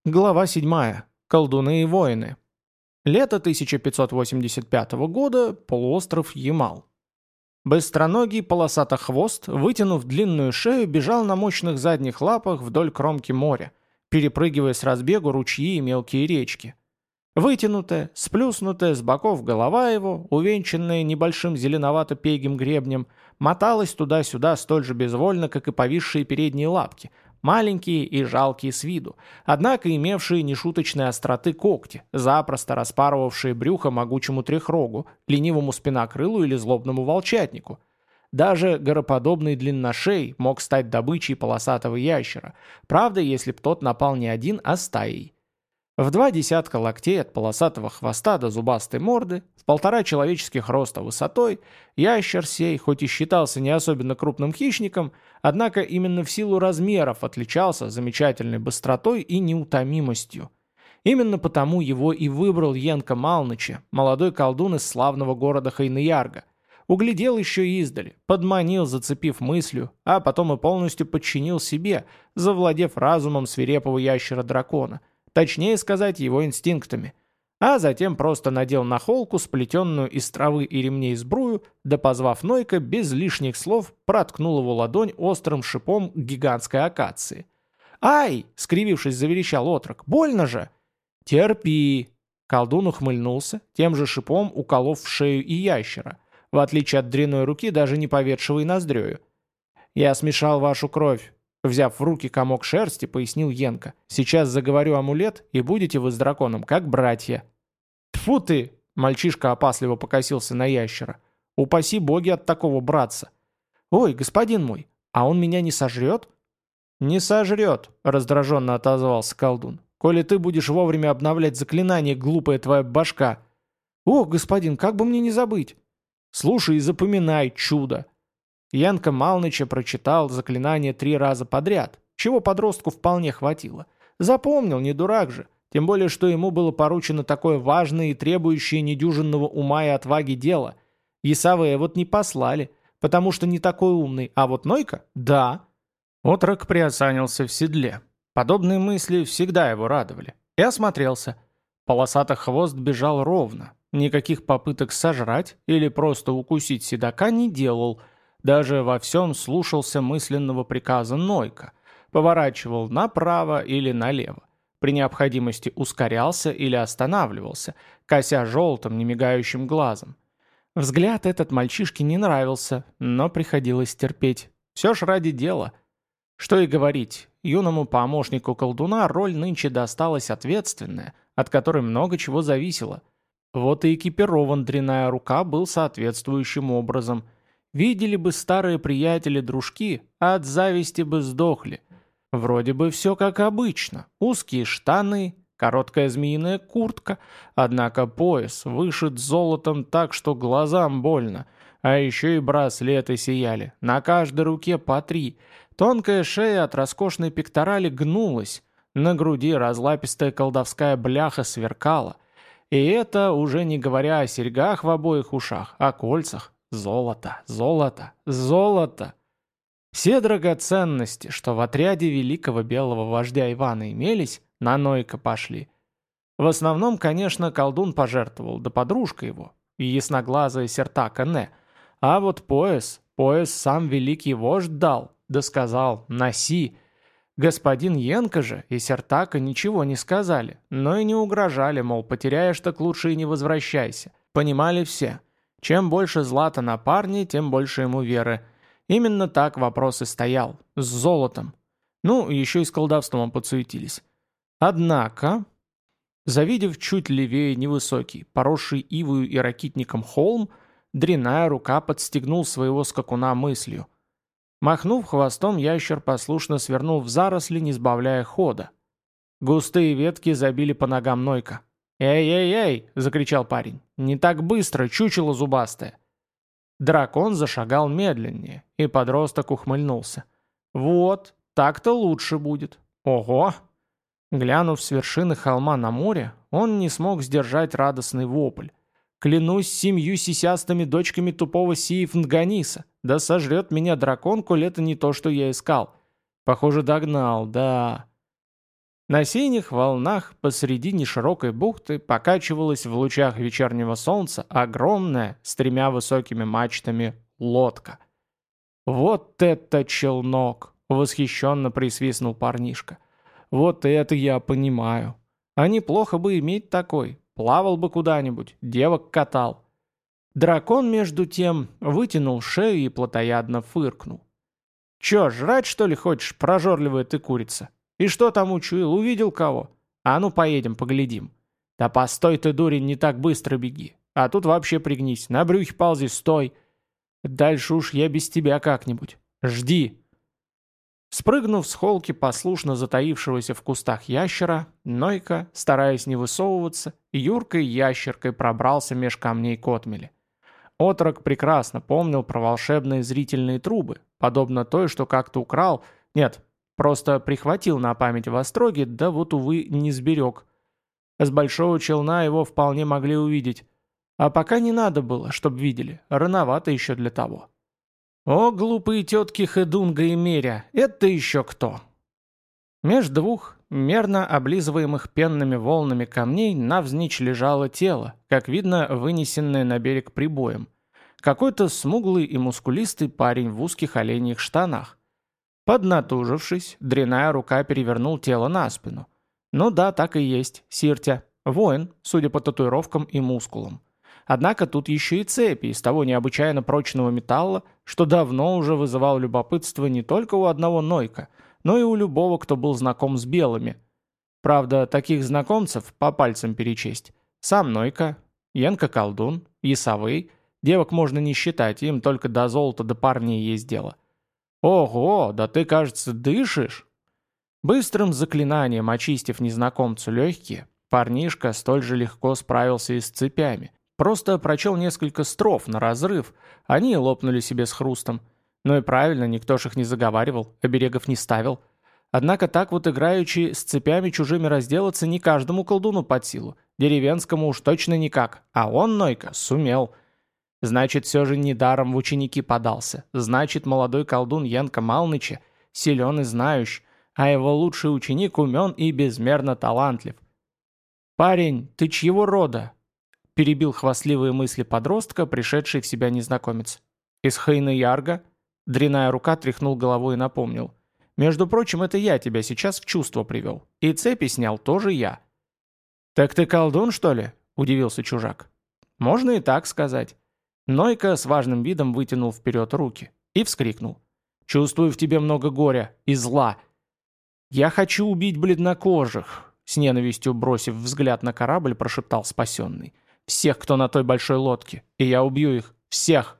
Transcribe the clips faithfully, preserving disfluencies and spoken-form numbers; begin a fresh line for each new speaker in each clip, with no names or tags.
Глава седьмая. Колдуны и воины. Лето тысяча пятьсот восемьдесят пятого года. Полуостров Ямал. Быстроногий полосатохвост, вытянув длинную шею, бежал на мощных задних лапах вдоль кромки моря, перепрыгивая с разбегу ручьи и мелкие речки. Вытянутая, сплюснутая с боков голова его, увенчанная небольшим зеленовато-пегим гребнем, моталась туда-сюда столь же безвольно, как и повисшие передние лапки, маленькие и жалкие с виду, однако имевшие нешуточной остроты когти, запросто распарывавшие брюхо могучему трехрогу, ленивому спинокрылу или злобному волчатнику. Даже гороподобный длинношей мог стать добычей полосатого ящера, правда, если б тот напал не один, а стаей. В два десятка локтей от полосатого хвоста до зубастой морды, в полтора человеческих роста высотой, ящер сей, хоть и считался не особенно крупным хищником, однако именно в силу размеров отличался замечательной быстротой и неутомимостью. Именно потому его и выбрал Янка Малныча, молодой колдун из славного города Хайнеярга. Углядел еще издали, подманил, зацепив мыслью, а потом и полностью подчинил себе, завладев разумом свирепого ящера-дракона, точнее сказать, его инстинктами. А затем просто надел на холку, сплетенную из травы и ремней сбрую, да позвав Нойка, без лишних слов проткнул его ладонь острым шипом гигантской акации. «Ай!» — скривившись, заверещал отрок. «Больно же!» «Терпи!» — колдун ухмыльнулся, тем же шипом уколов в шею и ящера, в отличие от дряной руки, даже не поведшего и ноздрею. «Я смешал вашу кровь», — взяв в руки комок шерсти, пояснил Йенка. «Сейчас заговорю амулет, и будете вы с драконом как братья». «Тьфу ты!» — мальчишка опасливо покосился на ящера. «Упаси боги от такого братца!» «Ой, господин мой, а он меня не сожрет?» «Не сожрет», — раздраженно отозвался колдун. «Коли ты будешь вовремя обновлять заклинание, глупая твоя башка». «Ох, господин, как бы мне не забыть!» «Слушай и запоминай, чудо!» Янка Малныча прочитал заклинание три раза подряд, чего подростку вполне хватило. Запомнил, не дурак же, тем более, что ему было поручено такое важное и требующее недюжинного ума и отваги дело. Исавея вот не послали, потому что не такой умный, а вот Нойка — да. Отрок приосанился в седле. Подобные мысли всегда его радовали. И осмотрелся. Полосатый хвост бежал ровно. Никаких попыток сожрать или просто укусить седока не делал. Даже во всем слушался мысленного приказа Нойка. Поворачивал направо или налево. При необходимости ускорялся или останавливался, кося желтым, немигающим глазом. Взгляд этот мальчишке не нравился, но приходилось терпеть. Все ж ради дела. Что и говорить, юному помощнику колдуна роль нынче досталась ответственная, от которой много чего зависело. Вот и экипирован дряная рука был соответствующим образом. Видели бы старые приятели-дружки, а от зависти бы сдохли. Вроде бы все как обычно. Узкие штаны, короткая змеиная куртка, однако пояс вышит золотом так, что глазам больно. А еще и браслеты сияли, на каждой руке по три. Тонкая шея от роскошной пекторали гнулась, на груди разлапистая колдовская бляха сверкала. И это уже не говоря о серьгах в обоих ушах, о кольцах. Золото, золото, золото. Все драгоценности, что в отряде великого белого вождя Ивана имелись, на Нойка пошли. В основном, конечно, колдун пожертвовал, да подружка его, и ясноглазая Сертака Не. А вот пояс, пояс сам великий вождь дал, да сказал «носи». Господин Янка же и Сертака ничего не сказали, но и не угрожали, мол, потеряешь, так лучше и не возвращайся. Понимали все. Чем больше злата на парне, тем больше ему веры. Именно так вопрос и стоял. С золотом. Ну, еще и с колдовством подсуетились. Однако, завидев чуть левее невысокий, поросший ивою и ракитником холм, дряная рука подстегнул своего скакуна мыслью. Махнув хвостом, ящер послушно свернул в заросли, не сбавляя хода. Густые ветки забили по ногам Нойка. «Эй-эй-эй!» — закричал парень. «Не так быстро, чучело зубастое!» Дракон зашагал медленнее, и подросток ухмыльнулся. «Вот, так-то лучше будет. Ого!» Глянув с вершины холма на море, он не смог сдержать радостный вопль. «Клянусь семью сисястыми дочками тупого Сиифнганиса! Да сожрет меня дракон, коль это не то, что я искал! Похоже, догнал, да...» На синих волнах посреди неширокой бухты покачивалась в лучах вечернего солнца огромная, с тремя высокими мачтами, лодка. «Вот это челнок!» — восхищенно присвистнул парнишка. «Вот это я понимаю. А неплохо бы иметь такой. Плавал бы куда-нибудь, девок катал». Дракон, между тем, вытянул шею и плотоядно фыркнул. «Чё, жрать, что ли, хочешь, прожорливая ты курица? И что там учуял, увидел кого? А ну поедем, поглядим». «Да постой ты, дурень, не так быстро беги. А тут вообще пригнись, на брюхе ползи, стой. Дальше уж я без тебя как-нибудь. Жди». Спрыгнув с холки послушно затаившегося в кустах ящера, Нойка, стараясь не высовываться, юркой ящеркой пробрался меж камней к отмели. Отрок прекрасно помнил про волшебные зрительные трубы, подобно той, что как-то украл, нет, просто прихватил на память в Остроге, да вот, увы, не сберег. С большого челна его вполне могли увидеть. А пока не надо было, чтоб видели, рановато еще для того. О, глупые тетки Хедунга и Меря, это еще кто? Меж двух, мерно облизываемых пенными волнами камней, навзничь лежало тело, как видно, вынесенное на берег прибоем. Какой-то смуглый и мускулистый парень в узких оленьих штанах. Поднатужившись, дряная рука перевернул тело на спину. Ну да, так и есть, Сиртя, воин, судя по татуировкам и мускулам. Однако тут еще и цепи из того необычайно прочного металла, что давно уже вызывал любопытство не только у одного Нойка, но и у любого, кто был знаком с белыми. Правда, таких знакомцев по пальцам перечесть. Сам Нойка, Янка-колдун, Ясовый, девок можно не считать, им только до золота до парней есть дело. Ого, да ты, кажется, дышишь? Быстрым заклинанием очистив незнакомцу легкие, парнишка столь же легко справился и с цепями. Просто прочел несколько строф на разрыв, они лопнули себе с хрустом. Ну и правильно, никто ж их не заговаривал, оберегов не ставил. Однако так вот играючи с цепями чужими разделаться не каждому колдуну под силу, деревенскому уж точно никак, а он, Нойка, сумел. Значит, все же недаром в ученики подался, значит, молодой колдун Янка Малныча силен и знающий, а его лучший ученик умен и безмерно талантлив. «Парень, ты чьего рода?» — перебил хвастливые мысли подростка, пришедший в себя незнакомец. «Из Хайна-Ярга?» — дряная рука тряхнул головой и напомнил. «Между прочим, это я тебя сейчас в чувство привел. И цепи снял тоже я». «Так ты колдун, что ли?» — удивился чужак. «Можно и так сказать». Нойка с важным видом вытянул вперед руки и вскрикнул. «Чувствую в тебе много горя и зла». «Я хочу убить бледнокожих», — с ненавистью бросив взгляд на корабль, прошептал спасенный. «Всех, кто на той большой лодке, и я убью их. Всех!»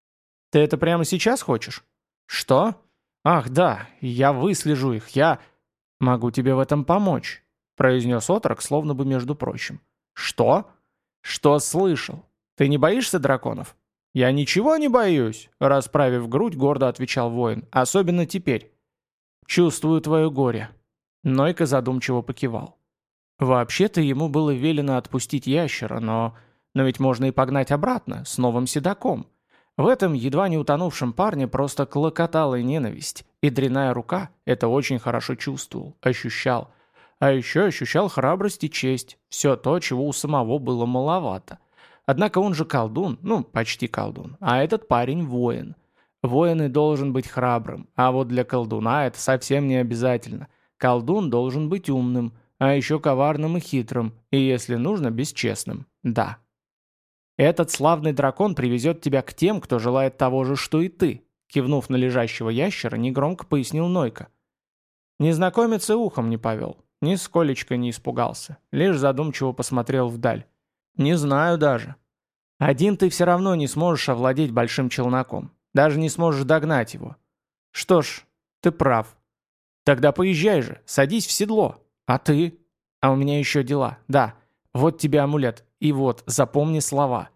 «Ты это прямо сейчас хочешь?» «Что? Ах, да, я выслежу их, я...» «Могу тебе в этом помочь», — произнес отрок, словно бы между прочим. «Что?» «Что слышал? Ты не боишься драконов?» «Я ничего не боюсь», — расправив грудь, гордо отвечал воин. «Особенно теперь». «Чувствую твое горе». Нойка задумчиво покивал. Вообще-то ему было велено отпустить ящера, но... Но ведь можно и погнать обратно, с новым седаком. В этом едва не утонувшем парне просто клокотала ненависть, и дряная рука это очень хорошо чувствовал, ощущал. А еще ощущал храбрость и честь, все то, чего у самого было маловато. Однако он же колдун, ну, почти колдун, а этот парень воин. Воин и должен быть храбрым, а вот для колдуна это совсем не обязательно. Колдун должен быть умным, а еще коварным и хитрым, и, если нужно, бесчестным. Да. Этот славный дракон привезет тебя к тем, кто желает того же, что и ты, кивнув на лежащего ящера, негромко пояснил Нойка. Незнакомец и ухом не повел, нисколечко не испугался, лишь задумчиво посмотрел вдаль. Не знаю даже. Один ты все равно не сможешь овладеть большим челноком, даже не сможешь догнать его. Что ж, ты прав. Тогда поезжай же, садись в седло. А ты? А у меня еще дела. Да, вот тебе амулет. И вот, запомни слова.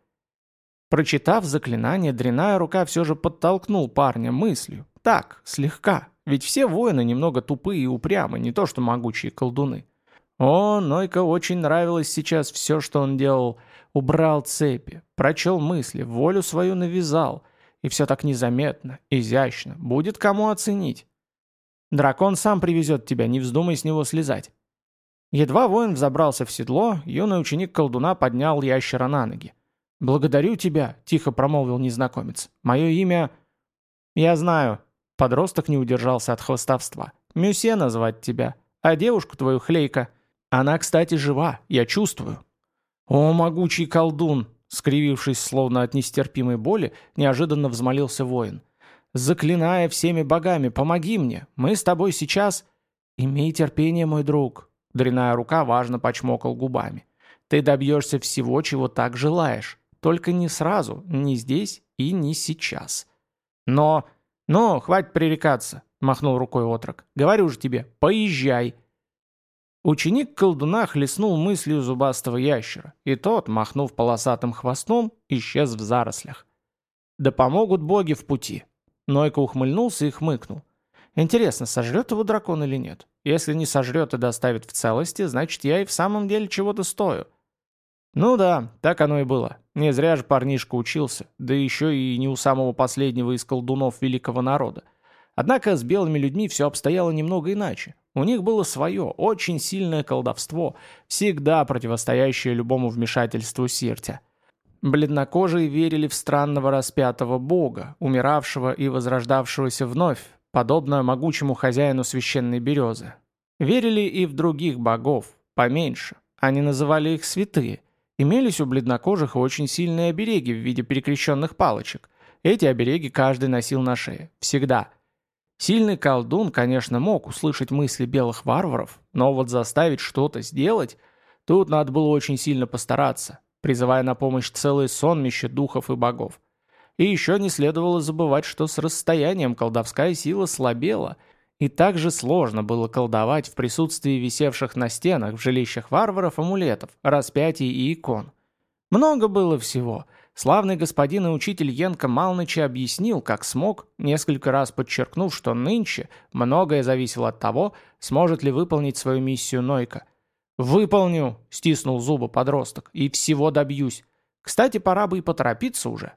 Прочитав заклинание, дряная рука все же подтолкнул парня мыслью. Так, слегка. Ведь все воины немного тупые и упрямы, не то что могучие колдуны. О, Нойка очень нравилось сейчас все, что он делал. Убрал цепи, прочел мысли, волю свою навязал. И все так незаметно, изящно. Будет кому оценить. Дракон сам привезет тебя, не вздумай с него слезать. Едва воин взобрался в седло, юный ученик колдуна поднял ящера на ноги. «Благодарю тебя», — тихо промолвил незнакомец. «Мое имя...» «Я знаю». Подросток не удержался от хвастовства. «Мюсье назвать тебя. А девушку твою Хлейка. Она, кстати, жива, я чувствую». «О, могучий колдун!» — скривившись словно от нестерпимой боли, неожиданно взмолился воин. «Заклиная всеми богами, помоги мне. Мы с тобой сейчас...» «Имей терпение, мой друг». Дряная рука важно почмокал губами. «Ты добьешься всего, чего так желаешь. Только не сразу, не здесь и не сейчас». «Но... «Ну, хватит пререкаться», — махнул рукой отрок. «Говорю же тебе, поезжай». Ученик колдуна хлестнул мыслью зубастого ящера, и тот, махнув полосатым хвостом, исчез в зарослях. «Да помогут боги в пути». Нойка ухмыльнулся и хмыкнул. «Интересно, сожрет его дракон или нет? Если не сожрет и доставит в целости, значит, я и в самом деле чего-то стою». Ну да, так оно и было. Не зря же парнишка учился, да еще и не у самого последнего из колдунов великого народа. Однако с белыми людьми все обстояло немного иначе. У них было свое, очень сильное колдовство, всегда противостоящее любому вмешательству Сиртя. Бледнокожие верили в странного распятого бога, умиравшего и возрождавшегося вновь, подобно могучему хозяину священной березы. Верили и в других богов, поменьше. Они называли их святые. Имелись у бледнокожих очень сильные обереги в виде перекрещенных палочек. Эти обереги каждый носил на шее. Всегда. Сильный колдун, конечно, мог услышать мысли белых варваров, но вот заставить что-то сделать, тут надо было очень сильно постараться, призывая на помощь целые сонмища духов и богов. И еще не следовало забывать, что с расстоянием колдовская сила слабела, и также сложно было колдовать в присутствии висевших на стенах в жилищах варваров амулетов, распятий и икон. Много было всего. Славный господин и учитель Янка Малныча объяснил, как смог, несколько раз подчеркнув, что нынче многое зависело от того, сможет ли выполнить свою миссию Нойка. «Выполню!» — стиснул зубы подросток. «И всего добьюсь. Кстати, пора бы и поторопиться уже».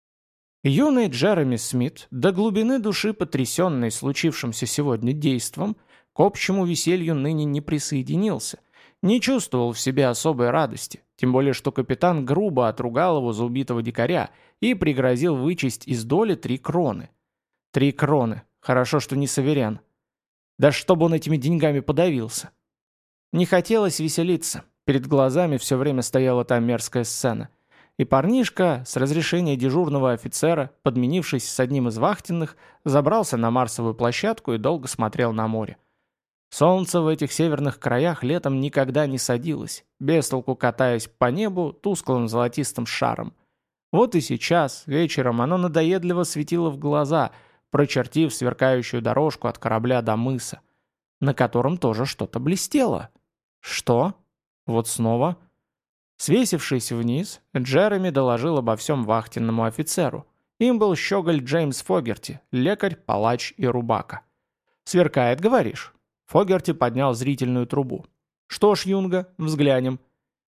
Юный Джереми Смит, до глубины души потрясенный случившимся сегодня действом, к общему веселью ныне не присоединился, не чувствовал в себе особой радости, тем более что капитан грубо отругал его за убитого дикаря и пригрозил вычесть из доли три кроны. Три кроны. Хорошо, что не суверен. Да чтобы он этими деньгами подавился. Не хотелось веселиться. Перед глазами все время стояла та мерзкая сцена. И парнишка, с разрешения дежурного офицера, подменившись с одним из вахтенных, забрался на Марсовую площадку и долго смотрел на море. Солнце в этих северных краях летом никогда не садилось, бестолку катаясь по небу тусклым золотистым шаром. Вот и сейчас, вечером, оно надоедливо светило в глаза, прочертив сверкающую дорожку от корабля до мыса, на котором тоже что-то блестело. Что? Вот снова... Свесившись вниз, Джереми доложил обо всем вахтенному офицеру. Им был щеголь Джеймс Фогерти, лекарь, палач и рубака. «Сверкает, говоришь?» Фогерти поднял зрительную трубу. «Что ж, Юнга, взглянем».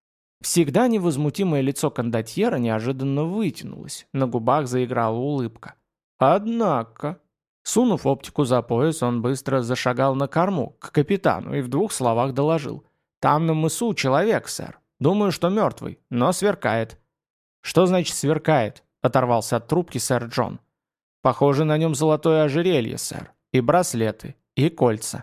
Всегда невозмутимое лицо кондотьера неожиданно вытянулось, на губах заиграла улыбка. «Однако...» Сунув оптику за пояс, он быстро зашагал на корму, к капитану, и в двух словах доложил. «Там на мысу человек, сэр. Думаю, что мертвый, но сверкает». «Что значит сверкает?» — оторвался от трубки сэр Джон. «Похоже, на нем золотое ожерелье, сэр, и браслеты, и кольца».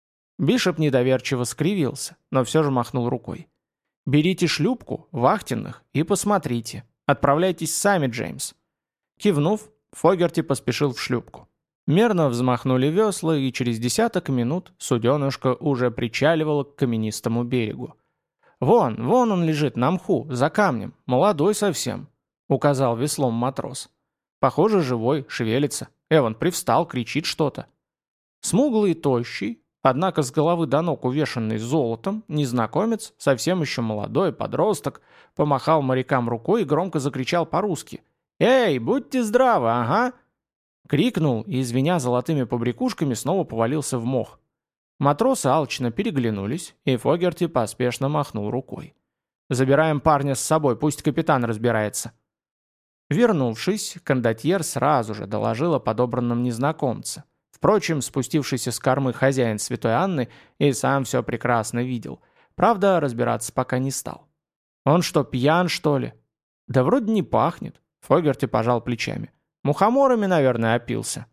Бишоп недоверчиво скривился, но все же махнул рукой. «Берите шлюпку, вахтенных, и посмотрите. Отправляйтесь сами, Джеймс». Кивнув, Фогерти поспешил в шлюпку. Мерно взмахнули весла, и через десяток минут суденышко уже причаливало к каменистому берегу. «Вон, вон он лежит на мху, за камнем, молодой совсем», — указал веслом матрос. «Похоже, живой, шевелится. Эван привстал, кричит что-то». Смуглый и тощий, однако с головы до ног увешанный золотом, незнакомец, совсем еще молодой, подросток, помахал морякам рукой и громко закричал по-русски. «Эй, будьте здравы, ага!» Крикнул и, звеня золотыми побрякушками, снова повалился в мох. Матросы алчно переглянулись, и Фогерти поспешно махнул рукой. «Забираем парня с собой, пусть капитан разбирается». Вернувшись, кондотьер сразу же доложил о подобранном незнакомце. Впрочем, спустившийся с кормы хозяин Святой Анны и сам все прекрасно видел. Правда, разбираться пока не стал. «Он что, пьян, что ли?» «Да вроде не пахнет», — Фогерти пожал плечами. «Мухоморами, наверное, опился».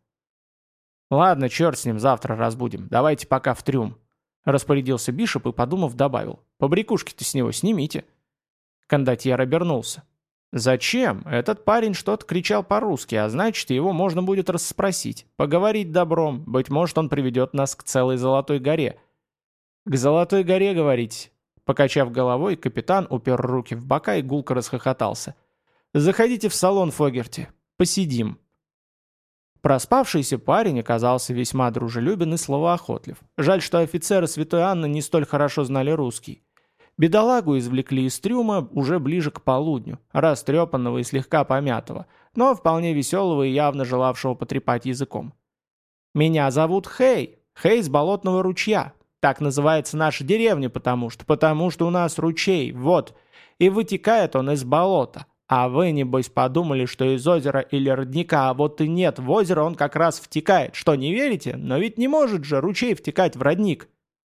«Ладно, черт с ним, завтра разбудим. Давайте пока в трюм», — распорядился Бишоп и, подумав, добавил. «Побрякушки-то с него снимите». Кондотьер обернулся. «Зачем? Этот парень что-то кричал по-русски, а значит, его можно будет расспросить, поговорить добром. Быть может, он приведет нас к целой Золотой горе». «К Золотой горе, говорите?» Покачав головой, капитан упер руки в бока и гулко расхохотался. «Заходите в салон, Фогерти. Посидим». Проспавшийся парень оказался весьма дружелюбен и словоохотлив. Жаль, что офицеры Святой Анны не столь хорошо знали русский. Бедолагу извлекли из трюма уже ближе к полудню, растрепанного и слегка помятого, но вполне веселого и явно желавшего потрепать языком. «Меня зовут Хей, Хей с Болотного ручья. Так называется наша деревня, потому что, потому что у нас ручей, вот, и вытекает он из болота. А вы, небось, подумали, что из озера или родника, а вот и нет, в озеро он как раз втекает. Что, не верите? Но ведь не может же ручей втекать в родник».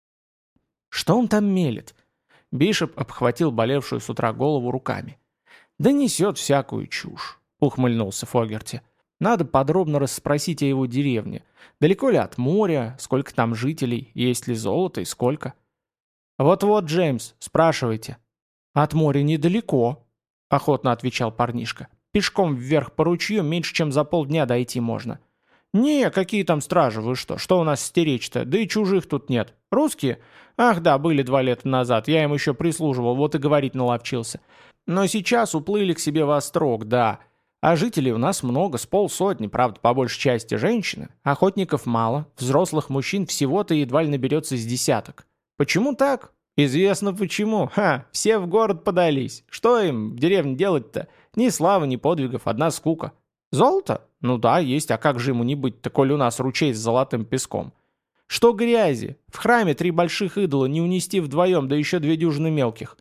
«Что он там мелет?» Бишоп обхватил болевшую с утра голову руками. «Да несет всякую чушь», — ухмыльнулся Фогерти. «Надо подробно расспросить о его деревне. Далеко ли от моря, сколько там жителей, есть ли золото и сколько?» «Вот-вот, Джеймс, спрашивайте». «От моря недалеко», — охотно отвечал парнишка. «Пешком вверх по ручью меньше, чем за полдня дойти можно». «Не, какие там стражи, вы что? Что у нас стеречь-то? Да и чужих тут нет. Русские? Ах да, были два лета назад, я им еще прислуживал, вот и говорить наловчился. Но сейчас уплыли к себе во строк, да. А жителей у нас много, с полсотни, правда, по большей части женщины. Охотников мало, взрослых мужчин всего-то едва ли наберется с десяток. Почему так? Известно почему. Ха, все в город подались. Что им в деревне делать-то? Ни славы, ни подвигов, одна скука. Золото? Ну да, есть, а как же ему не быть-то, коль у нас ручей с золотым песком? Что грязи? В храме три больших идола не унести вдвоем, да еще две дюжины мелких.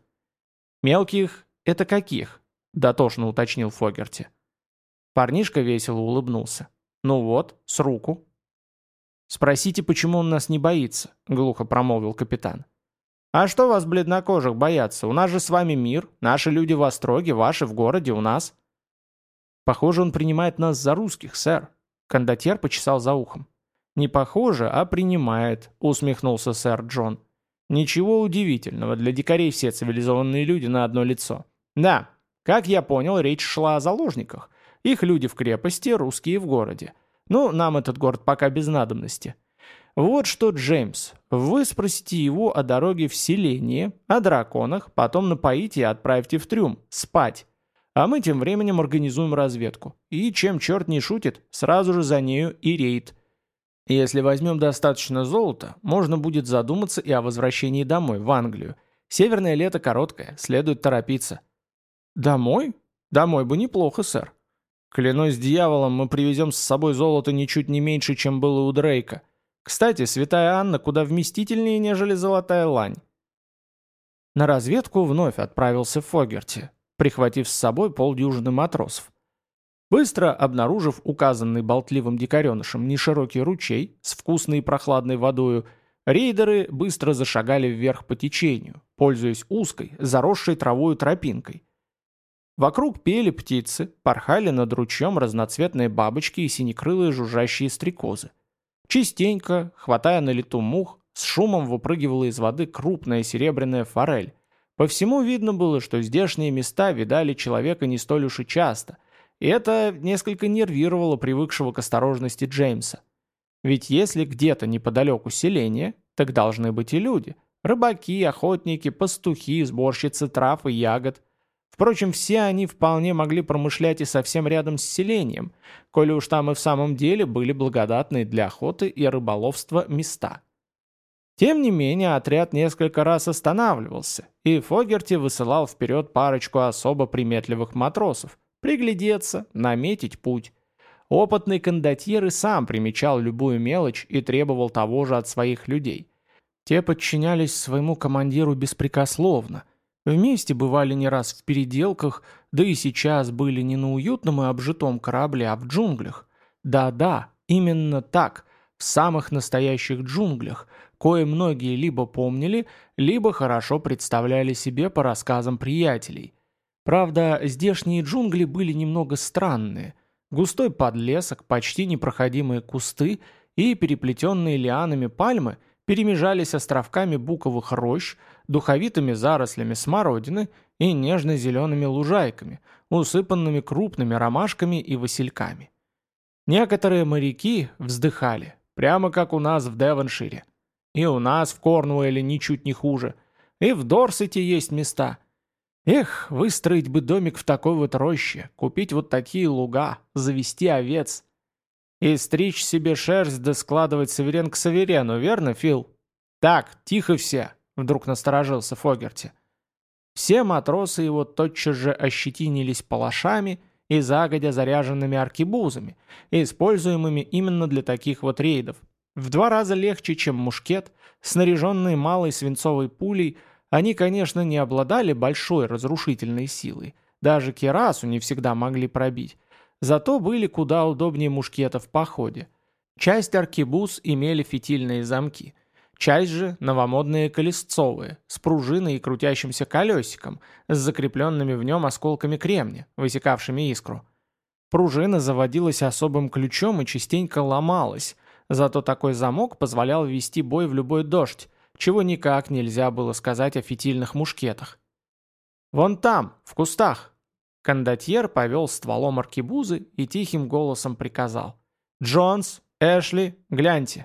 Мелких — это каких? Дотошно уточнил Фогерти. Парнишка весело улыбнулся. Ну вот, с руку. Спросите, почему он нас не боится, глухо промолвил капитан. А что вас, бледнокожих, бояться? У нас же с вами мир, наши люди в Остроге, ваши в городе, у нас. Похоже, он принимает нас за русских, сэр. Кондотьер почесал за ухом. «Не похоже, а принимает», — усмехнулся сэр Джон. «Ничего удивительного, для дикарей все цивилизованные люди на одно лицо. Да, как я понял, речь шла о заложниках. Их люди в крепости, русские в городе. Ну, нам этот город пока без надобности. Вот что, Джеймс, вы спросите его о дороге в селение, о драконах, потом напоите и отправьте в трюм, спать. А мы тем временем организуем разведку. И чем черт не шутит, сразу же за нею и рейд. Если возьмем достаточно золота, можно будет задуматься и о возвращении домой, в Англию. Северное лето короткое, следует торопиться». «Домой? Домой бы неплохо, сэр. Клянусь дьяволом, мы привезем с собой золото ничуть не меньше, чем было у Дрейка. Кстати, святая Анна куда вместительнее, нежели золотая лань». На разведку вновь отправился Фогерти, прихватив с собой полдюжины матросов. Быстро обнаружив указанный болтливым дикаренышем неширокий ручей с вкусной и прохладной водою, рейдеры быстро зашагали вверх по течению, пользуясь узкой, заросшей травою тропинкой. Вокруг пели птицы, порхали над ручьем разноцветные бабочки и синекрылые жужжащие стрекозы. Частенько, хватая на лету мух, с шумом выпрыгивала из воды крупная серебряная форель. По всему видно было, что здешние места видали человека не столь уж и часто, и это несколько нервировало привыкшего к осторожности Джеймса. Ведь если где-то неподалеку селение, так должны быть и люди. Рыбаки, охотники, пастухи, сборщицы трав и ягод. Впрочем, все они вполне могли промышлять и совсем рядом с селением, коли уж там и в самом деле были благодатные для охоты и рыболовства места. Тем не менее, отряд несколько раз останавливался, и Фогерти высылал вперед парочку особо приметливых матросов, приглядеться, наметить путь. Опытный кондотьер и сам примечал любую мелочь и требовал того же от своих людей. Те подчинялись своему командиру беспрекословно, вместе бывали не раз в переделках, да и сейчас были не на уютном и обжитом корабле, а в джунглях. Да-да, именно так, в самых настоящих джунглях, кое многие либо помнили, либо хорошо представляли себе по рассказам приятелей. Правда, здешние джунгли были немного странные. Густой подлесок, почти непроходимые кусты и переплетенные лианами пальмы перемежались с островками буковых рощ, духовитыми зарослями смородины и нежно-зелеными лужайками, усыпанными крупными ромашками и васильками. Некоторые моряки вздыхали, прямо как у нас в Девоншире. И у нас в Корнуэлле ничуть не хуже. И в Дорсете есть места. Эх, выстроить бы домик в такой вот роще, купить вот такие луга, завести овец. И стричь себе шерсть да складывать саверен к саверену, верно, Фил? Так, тихо все, вдруг насторожился Фогерти. Все матросы его тотчас же ощетинились палашами и загодя заряженными аркебузами, используемыми именно для таких вот рейдов. В два раза легче, чем мушкет, снаряженные малой свинцовой пулей, они, конечно, не обладали большой разрушительной силой, даже кирасу не всегда могли пробить, зато были куда удобнее мушкета в походе. Часть аркебуз имели фитильные замки, часть же новомодные колесцовые, с пружиной и крутящимся колесиком, с закрепленными в нем осколками кремня, высекавшими искру. Пружина заводилась особым ключом и частенько ломалась, зато такой замок позволял вести бой в любой дождь, чего никак нельзя было сказать о фитильных мушкетах. «Вон там, в кустах!» Кондотьер повел стволом аркебузы и тихим голосом приказал. «Джонс, Эшли, гляньте!»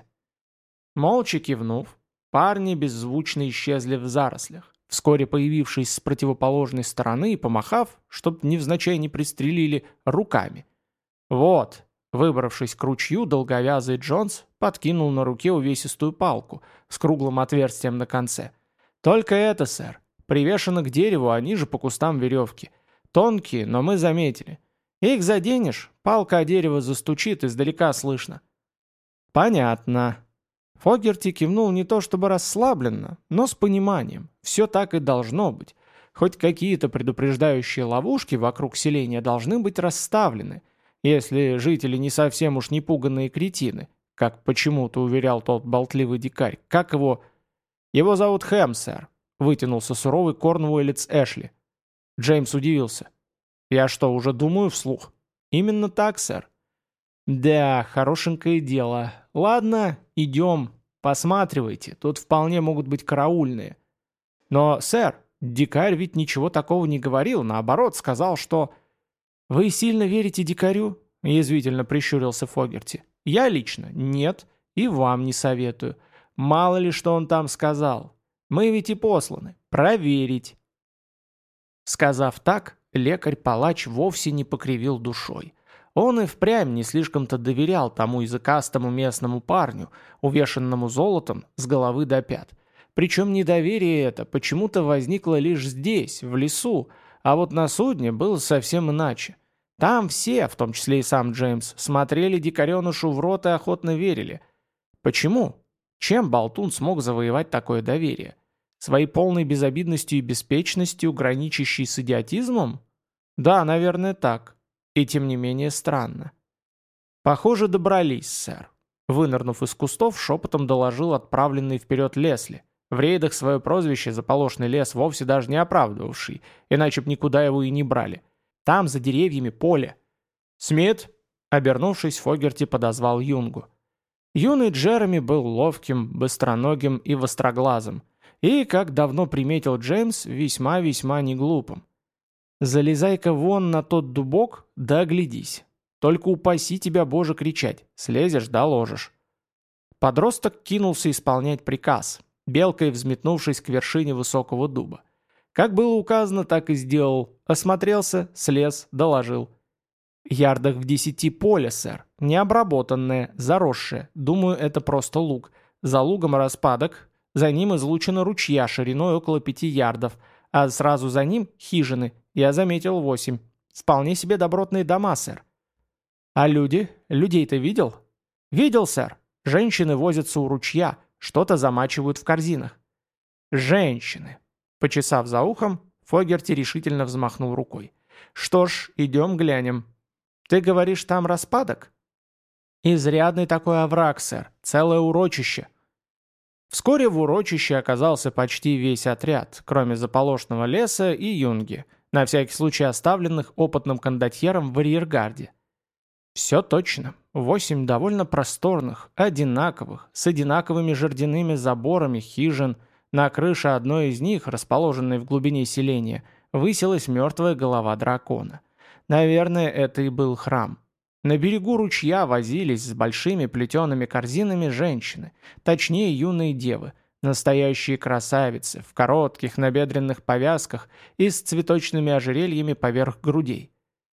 Молча кивнув, парни беззвучно исчезли в зарослях, вскоре появившись с противоположной стороны и помахав, чтоб невзначай не пристрелили, руками. «Вот!» Выбравшись к ручью, долговязый Джонс подкинул на руке увесистую палку с круглым отверстием на конце. «Только это, сэр. Привешено к дереву, они же по кустам веревки. Тонкие, но мы заметили. Их заденешь, палка о дерево застучит, издалека слышно». «Понятно». Фогерти кивнул не то чтобы расслабленно, но с пониманием. Все так и должно быть. Хоть какие-то предупреждающие ловушки вокруг селения должны быть расставлены, если жители не совсем уж непуганные кретины, как почему-то уверял тот болтливый дикарь. Как его... «Его зовут Хэм, сэр», — вытянулся суровый корнуэллец Эшли. Джеймс удивился. «Я что, уже думаю вслух?» «Именно так, сэр». «Да, хорошенькое дело. Ладно, идем. Посматривайте, тут вполне могут быть караульные». «Но, сэр, дикарь ведь ничего такого не говорил, наоборот, сказал, что...» «Вы сильно верите дикарю?» – язвительно прищурился Фогерти. «Я лично нет, и вам не советую. Мало ли, что он там сказал. Мы ведь и посланы. Проверить». Сказав так, лекарь-палач вовсе не покривил душой. Он и впрямь не слишком-то доверял тому языкастому местному парню, увешанному золотом с головы до пят. Причем недоверие это почему-то возникло лишь здесь, в лесу, а вот на судне было совсем иначе. Там все, в том числе и сам Джеймс, смотрели дикаренышу в рот и охотно верили. Почему? Чем болтун смог завоевать такое доверие? Своей полной безобидностью и беспечностью, граничащей с идиотизмом? Да, наверное, так. И тем не менее странно. Похоже, добрались, сэр. Вынырнув из кустов, шепотом доложил отправленный вперед Лесли. В рейдах свое прозвище «Заполошный лес» вовсе даже не оправдывавший, иначе б никуда его и не брали. Там, за деревьями, поле. «Смит!» — обернувшись, Фогерти подозвал Юнгу. Юный Джереми был ловким, быстроногим и востроглазым, и, как давно приметил Джеймс, весьма-весьма неглупым. «Залезай-ка вон на тот дубок, да оглядись. Только упаси тебя, Боже, кричать. Слезешь, доложишь». Подросток кинулся исполнять приказ, белкой взметнувшись к вершине высокого дуба. Как было указано, так и сделал. Осмотрелся, слез, доложил. «Ярдах в десяти поле, сэр. Необработанное, заросшее. Думаю, это просто луг. За лугом распадок. За ним излучина ручья шириной около пяти ярдов. А сразу за ним хижины. Я заметил восемь. Вполне себе добротные дома, сэр». «А люди? Людей-то видел?» «Видел, сэр. Женщины возятся у ручья. Что-то замачивают в корзинах». «Женщины». Почесав за ухом, Фогерти решительно взмахнул рукой. «Что ж, идем глянем. Ты говоришь, там распадок?» «Изрядный такой овраг, сэр. Целое урочище». Вскоре в урочище оказался почти весь отряд, кроме заполошного леса и юнги, на всякий случай оставленных опытным кондотьером в арьергарде. Все точно. Восемь довольно просторных, одинаковых, с одинаковыми жердяными заборами хижин. На крыше одной из них, расположенной в глубине селения, высилась мертвая голова дракона. Наверное, это и был храм. На берегу ручья возились с большими плетеными корзинами женщины, точнее юные девы, настоящие красавицы, в коротких набедренных повязках и с цветочными ожерельями поверх грудей.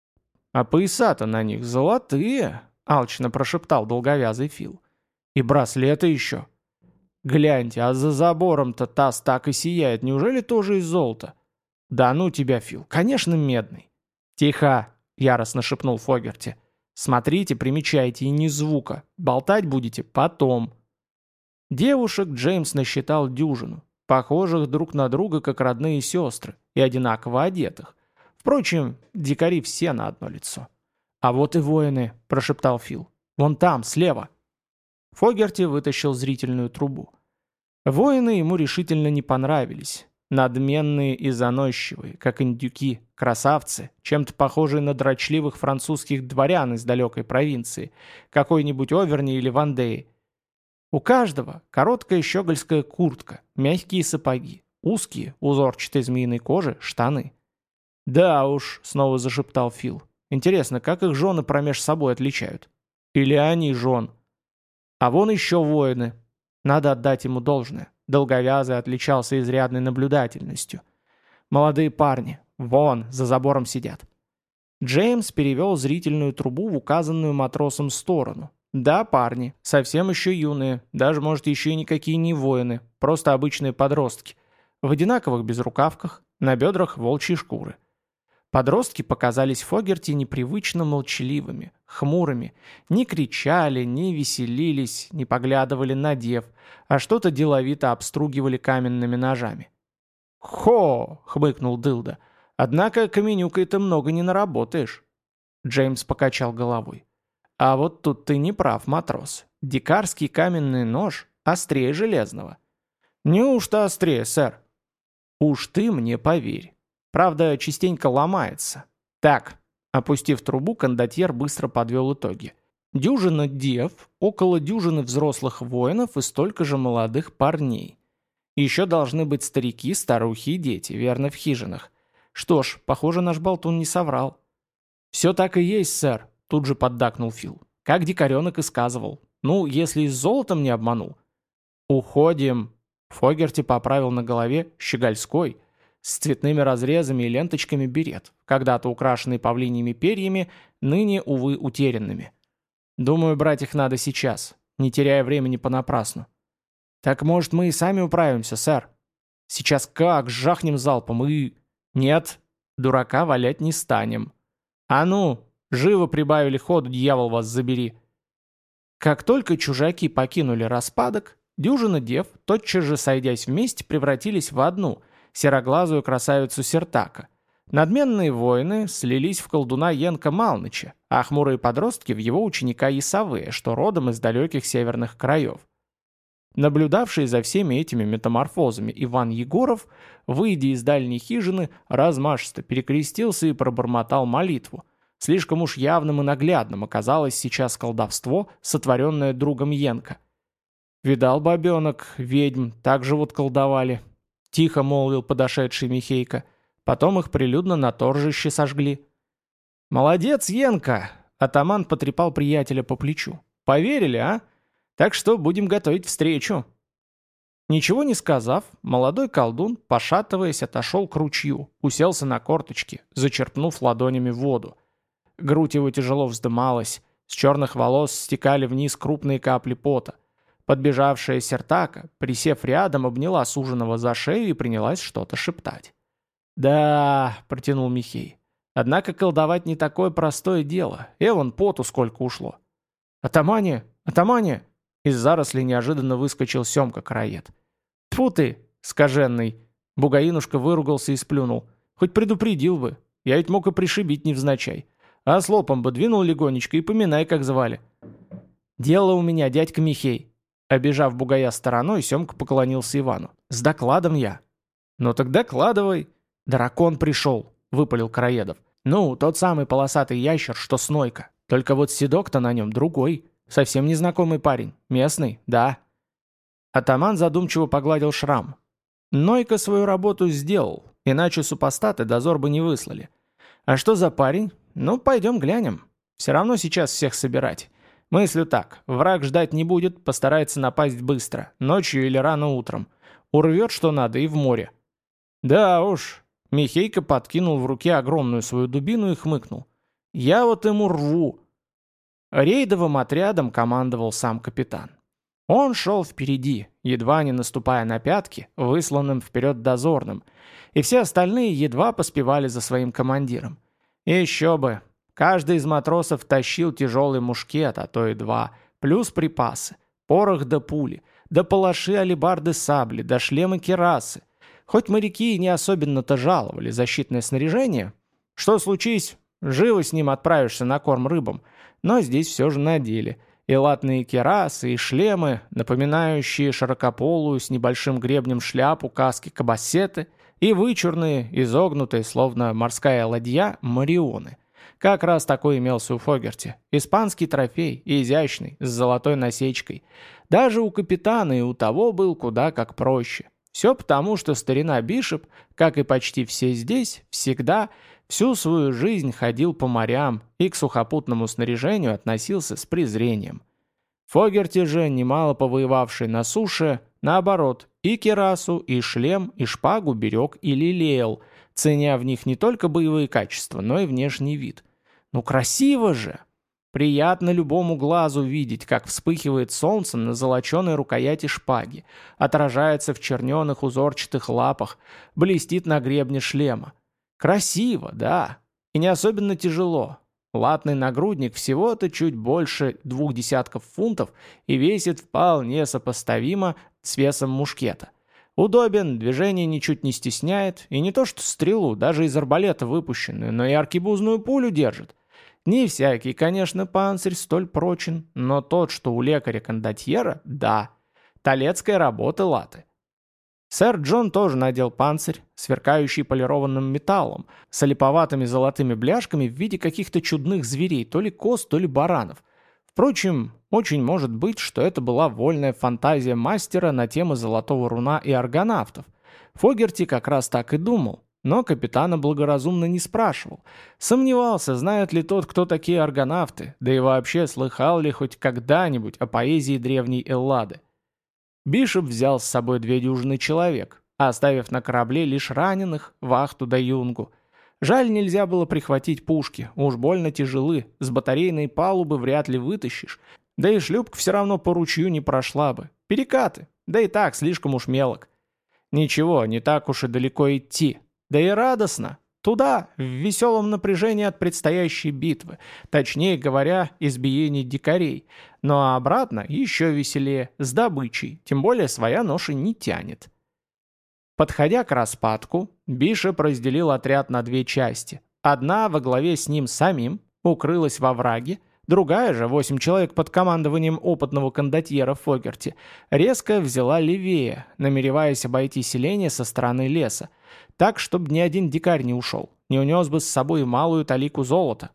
«А пояса-то на них золотые!» — алчно прошептал долговязый Фил. «И браслеты еще!» «Гляньте, а за забором-то таз так и сияет, неужели тоже из золота?» «Да ну тебя, Фил, конечно, медный!» «Тихо!» — яростно шепнул Фогерти. «Смотрите, примечайте, и ни звука. Болтать будете потом». Девушек Джеймс насчитал дюжину, похожих друг на друга как родные сестры, и одинаково одетых. Впрочем, дикари все на одно лицо. «А вот и воины», — прошептал Фил. «Вон там, слева». Фогерти вытащил зрительную трубу. Воины ему решительно не понравились. Надменные и заносчивые, как индюки, красавцы, чем-то похожие на дрочливых французских дворян из далекой провинции, какой-нибудь Оверни или Вандеи. У каждого короткая щегольская куртка, мягкие сапоги, узкие, узорчатой змеиной кожи, штаны. «Да уж», — снова зашептал Фил. «Интересно, как их жены промеж собой отличают? Или они жен? А вон еще воины. Надо отдать ему должное. Долговязый отличался изрядной наблюдательностью. Молодые парни, вон, за забором сидят». Джеймс перевел зрительную трубу в указанную матросом сторону. «Да, парни, совсем еще юные, даже, может, еще и никакие не воины, просто обычные подростки. В одинаковых безрукавках, на бедрах волчьи шкуры». Подростки показались Фогерти непривычно молчаливыми, хмурыми, не кричали, не веселились, не поглядывали на дев, а что-то деловито обстругивали каменными ножами. «Хо!» — хмыкнул Дылда. «Однако каменюкой-то много не наработаешь». Джеймс покачал головой. «А вот тут ты не прав, матрос. Дикарский каменный нож острее железного». «Неужто острее, сэр?» «Уж ты мне поверь. Правда, частенько ломается. Так», опустив трубу, кондотьер быстро подвел итоги. «Дюжина дев, около дюжины взрослых воинов и столько же молодых парней. Еще должны быть старики, старухи и дети, верно, в хижинах. Что ж, похоже, наш болтун не соврал». «Все так и есть, сэр», — тут же поддакнул Фил. «Как дикаренок и сказывал. Ну, если и с золотом не обманул». «Уходим», — Фогерти поправил на голове щегольской, с цветными разрезами и ленточками берет, когда-то украшенный павлиньими перьями, ныне, увы, утерянными. «Думаю, брать их надо сейчас, не теряя времени понапрасну». «Так, может, мы и сами управимся, сэр?» «Сейчас как, жахнем залпом и...» «Нет, дурака валять не станем». «А ну, живо прибавили ходу, дьявол вас забери». Как только чужаки покинули распадок, дюжина дев, тотчас же сойдясь вместе, превратились в одну — сероглазую красавицу Сертака. Надменные воины слились в колдуна Янка Малныча, а хмурые подростки в его ученика Ясавея, что родом из далеких северных краев. Наблюдавший за всеми этими метаморфозами Иван Егоров, выйдя из дальней хижины, размашисто перекрестился и пробормотал молитву. Слишком уж явным и наглядным оказалось сейчас колдовство, сотворенное другом Янка. «Видал, бабенок, ведьм, так же вот колдовали», — тихо молвил подошедший Михейка. «Потом их прилюдно на торжище сожгли». «Молодец, Янка!» — атаман потрепал приятеля по плечу. «Поверили, а? Так что будем готовить встречу». Ничего не сказав, молодой колдун, пошатываясь, отошел к ручью, уселся на корточки, зачерпнув ладонями воду. Грудь его тяжело вздымалась, с черных волос стекали вниз крупные капли пота. Подбежавшая Сертака, присев рядом, обняла суженого за шею и принялась что-то шептать. «Да», — протянул Михей, — «однако колдовать не такое простое дело. Эван, поту сколько ушло». «Атамане! Атамане!» Из зарослей неожиданно выскочил Семка-караед. «Тьфу ты, скаженный!» Бугаинушка выругался и сплюнул. «Хоть предупредил бы. Я ведь мог и пришибить невзначай. А с лопом бы двинул легонечко и поминай, как звали». «Дело у меня, дядька Михей». Обежав бугая стороной, Семка поклонился Ивану. «С докладом я». «Ну так докладывай». «Дракон пришел», — выпалил Короедов. «Ну, тот самый полосатый ящер, что Снойка. Только вот седок-то на нем другой. Совсем незнакомый парень. Местный, да». Атаман задумчиво погладил шрам. Нойка свою работу сделал, иначе супостаты дозор бы не выслали. А что за парень? Ну, пойдем глянем. Все равно сейчас всех собирать. Мыслю так, враг ждать не будет, постарается напасть быстро, ночью или рано утром. Урвет что надо и в море. Да уж. Михейка подкинул в руке огромную свою дубину и хмыкнул. Я вот ему рву. Рейдовым отрядом командовал сам капитан. Он шел впереди, едва не наступая на пятки, высланным вперед дозорным, и все остальные едва поспевали за своим командиром. И еще бы, каждый из матросов тащил тяжелый мушкет, а то и два, плюс припасы, порох да пули, да палаши, алебарды, сабли, да шлемы кирасы. Хоть моряки и не особенно-то жаловали защитное снаряжение, что случись, живо с ним отправишься на корм рыбам, но здесь все же надели – и латные кирасы, и шлемы, напоминающие широкополую с небольшим гребнем шляпу каски-кабассеты, и вычурные, изогнутые, словно морская ладья, марионы. Как раз такой имелся у Фогерти. Испанский трофей, изящный, с золотой насечкой. Даже у капитана и у того был куда как проще. Все потому, что старина Бишоп, как и почти все здесь, всегда, всю свою жизнь ходил по морям и к сухопутному снаряжению относился с презрением. Фогерти же, немало повоевавший на суше, наоборот, и кирасу, и шлем, и шпагу берег и лелеял, ценя в них не только боевые качества, но и внешний вид. Ну красиво же! Приятно любому глазу видеть, как вспыхивает солнце на золоченой рукояти шпаги, отражается в черненых узорчатых лапах, блестит на гребне шлема. Красиво, да, и не особенно тяжело. Латный нагрудник всего-то чуть больше двух десятков фунтов и весит вполне сопоставимо с весом мушкета. Удобен, движение ничуть не стесняет, и не то что стрелу, даже из арбалета выпущенную, но и аркебузную пулю держит. Не всякий, конечно, панцирь столь прочен, но тот, что у лекаря-кондотьера, да. Толецкая работа латы. Сэр Джон тоже надел панцирь, сверкающий полированным металлом, с олиповатыми золотыми бляшками в виде каких-то чудных зверей, то ли коз, то ли баранов. Впрочем, очень может быть, что это была вольная фантазия мастера на тему золотого руна и аргонавтов. Фогерти как раз так и думал, но капитана благоразумно не спрашивал. Сомневался, знает ли тот, кто такие аргонавты, да и вообще слыхал ли хоть когда-нибудь о поэзии древней Эллады. Бишоп взял с собой две дюжины человек, оставив на корабле лишь раненых, вахту да юнгу. Жаль, нельзя было прихватить пушки, уж больно тяжелы, с батарейной палубы вряд ли вытащишь, да и шлюпка все равно по ручью не прошла бы. Перекаты, да и так слишком уж мелок. Ничего, не так уж и далеко идти, да и радостно. Туда, в веселом напряжении от предстоящей битвы, точнее говоря, избиений дикарей. Но обратно еще веселее, с добычей, тем более своя ноша не тянет. Подходя к распадку, Бишоп разделил отряд на две части. Одна во главе с ним самим укрылась во враге, другая же, восемь человек под командованием опытного кондотьера Фогерти, резко взяла левее, намереваясь обойти селение со стороны леса, так, чтобы ни один дикарь не ушел, не унес бы с собой малую талику золота.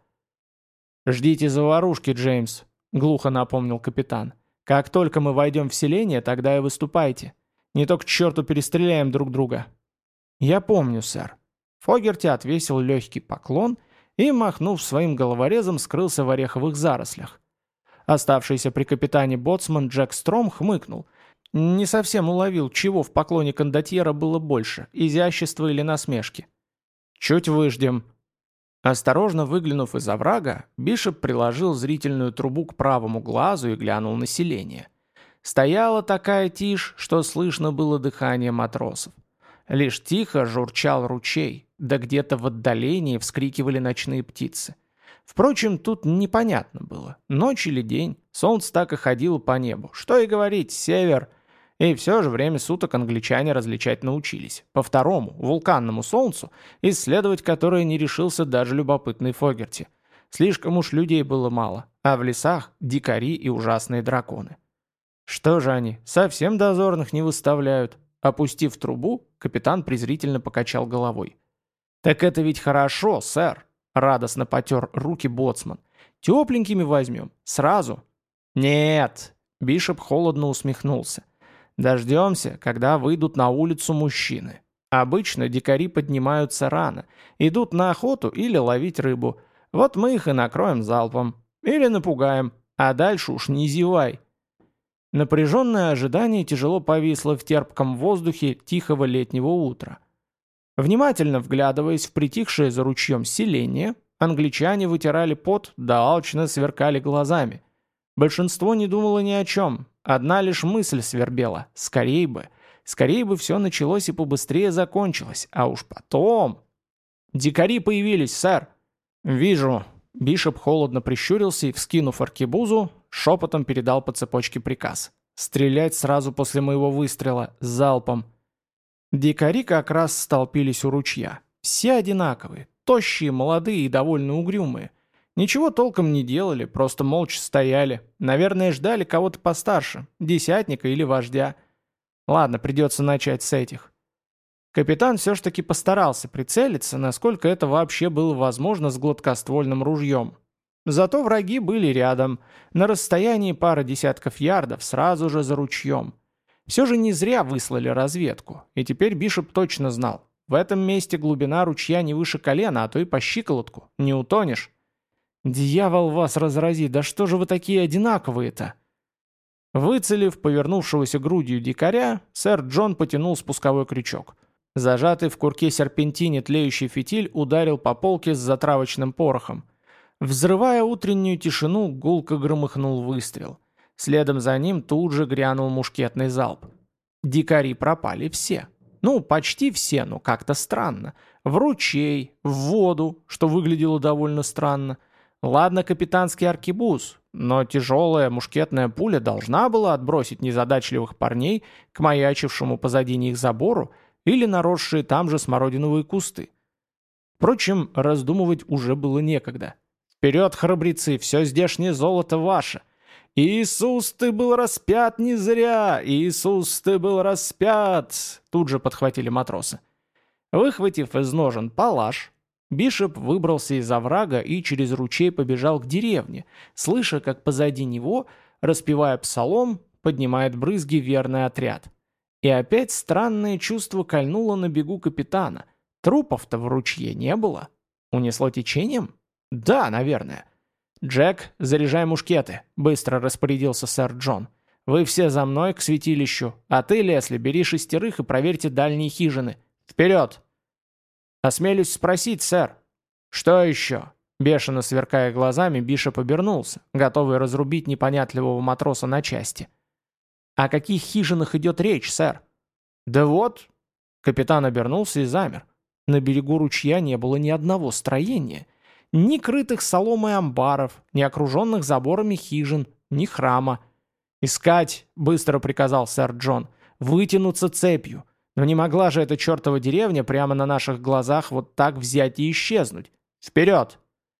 «Ждите заварушки, Джеймс», — глухо напомнил капитан. «Как только мы войдем в селение, тогда и выступайте. Не то к черту перестреляем друг друга». «Я помню, сэр». Фогерти отвесил легкий поклон и, махнув своим головорезом, скрылся в ореховых зарослях. Оставшийся при капитане боцман Джек Стром хмыкнул. Не совсем уловил, чего в поклоне кондотьера было больше, изящества или насмешки. «Чуть выждем». Осторожно выглянув из оврага, Бишоп приложил зрительную трубу к правому глазу и глянул на селение. Стояла такая тишь, что слышно было дыхание матросов. Лишь тихо журчал ручей, да где-то в отдалении вскрикивали ночные птицы. Впрочем, тут непонятно было, ночь или день, солнце так и ходило по небу. Что и говорить, север. И все же время суток англичане различать научились. По второму, вулканному солнцу, исследовать которое не решился даже любопытный Фогерти. Слишком уж людей было мало, а в лесах дикари и ужасные драконы. Что же они, совсем дозорных не выставляют? Опустив трубу, капитан презрительно покачал головой. «Так это ведь хорошо, сэр!» — радостно потер руки боцман. «Тепленькими возьмем. Сразу». «Нет!» — Бишоп холодно усмехнулся. «Дождемся, когда выйдут на улицу мужчины. Обычно дикари поднимаются рано, идут на охоту или ловить рыбу. Вот мы их и накроем залпом. Или напугаем, а дальше уж не зевай». Напряженное ожидание тяжело повисло в терпком воздухе тихого летнего утра. Внимательно вглядываясь в притихшее за ручьем селение, англичане вытирали пот, да алчно сверкали глазами. Большинство не думало ни о чем, одна лишь мысль свербела: скорей бы, скорей бы все началось и побыстрее закончилось, а уж потом... «Дикари появились, сэр!» «Вижу». Бишоп холодно прищурился и, вскинув аркебузу, шепотом передал по цепочке приказ. «Стрелять сразу после моего выстрела, залпом». Дикари как раз столпились у ручья. Все одинаковые, тощие, молодые и довольно угрюмые. Ничего толком не делали, просто молча стояли. Наверное, ждали кого-то постарше, десятника или вождя. Ладно, придется начать с этих. Капитан все ж таки постарался прицелиться, насколько это вообще было возможно с гладкоствольным ружьем. Зато враги были рядом, на расстоянии пары десятков ярдов, сразу же за ручьем. Все же не зря выслали разведку, и теперь Бишоп точно знал. В этом месте глубина ручья не выше колена, а то и по щиколотку. Не утонешь. «Дьявол вас разрази, да что же вы такие одинаковые-то?» Выцелив повернувшегося грудью дикаря, сэр Джон потянул спусковой крючок. Зажатый в курке серпентине тлеющий фитиль ударил по полке с затравочным порохом. Взрывая утреннюю тишину, гулко громыхнул выстрел. Следом за ним тут же грянул мушкетный залп. Дикари пропали все. Ну, почти все, но как-то странно. В ручей, в воду, что выглядело довольно странно. Ладно, капитанский аркебуз, но тяжелая мушкетная пуля должна была отбросить незадачливых парней к маячившему позади них забору или наросшие там же смородиновые кусты. Впрочем, раздумывать уже было некогда. «Вперед, храбрецы, все здешнее золото ваше! Иисус, ты был распят не зря! Иисус, ты был распят!» Тут же подхватили матросы. Выхватив из ножен палаш, Бишоп выбрался из оврага и через ручей побежал к деревне, слыша, как позади него, распевая псалом, поднимает брызги верный отряд. И опять странное чувство кольнуло на бегу капитана. Трупов-то в ручье не было. Унесло течением? Да, наверное. «Джек, заряжай мушкеты», — быстро распорядился сэр Джон. «Вы все за мной к святилищу, а ты, Лесли, бери шестерых и проверьте дальние хижины. Вперед!» «Осмелюсь спросить, сэр». «Что еще?» Бешено сверкая глазами, Бишоп обернулся, готовый разрубить непонятливого матроса на части. «О каких хижинах идет речь, сэр?» «Да вот...» Капитан обернулся и замер. На берегу ручья не было ни одного строения. Ни крытых соломой амбаров, ни окруженных заборами хижин, ни храма. «Искать!» — быстро приказал сэр Джон. «Вытянуться цепью. Но не могла же эта чертова деревня прямо на наших глазах вот так взять и исчезнуть. Вперед!»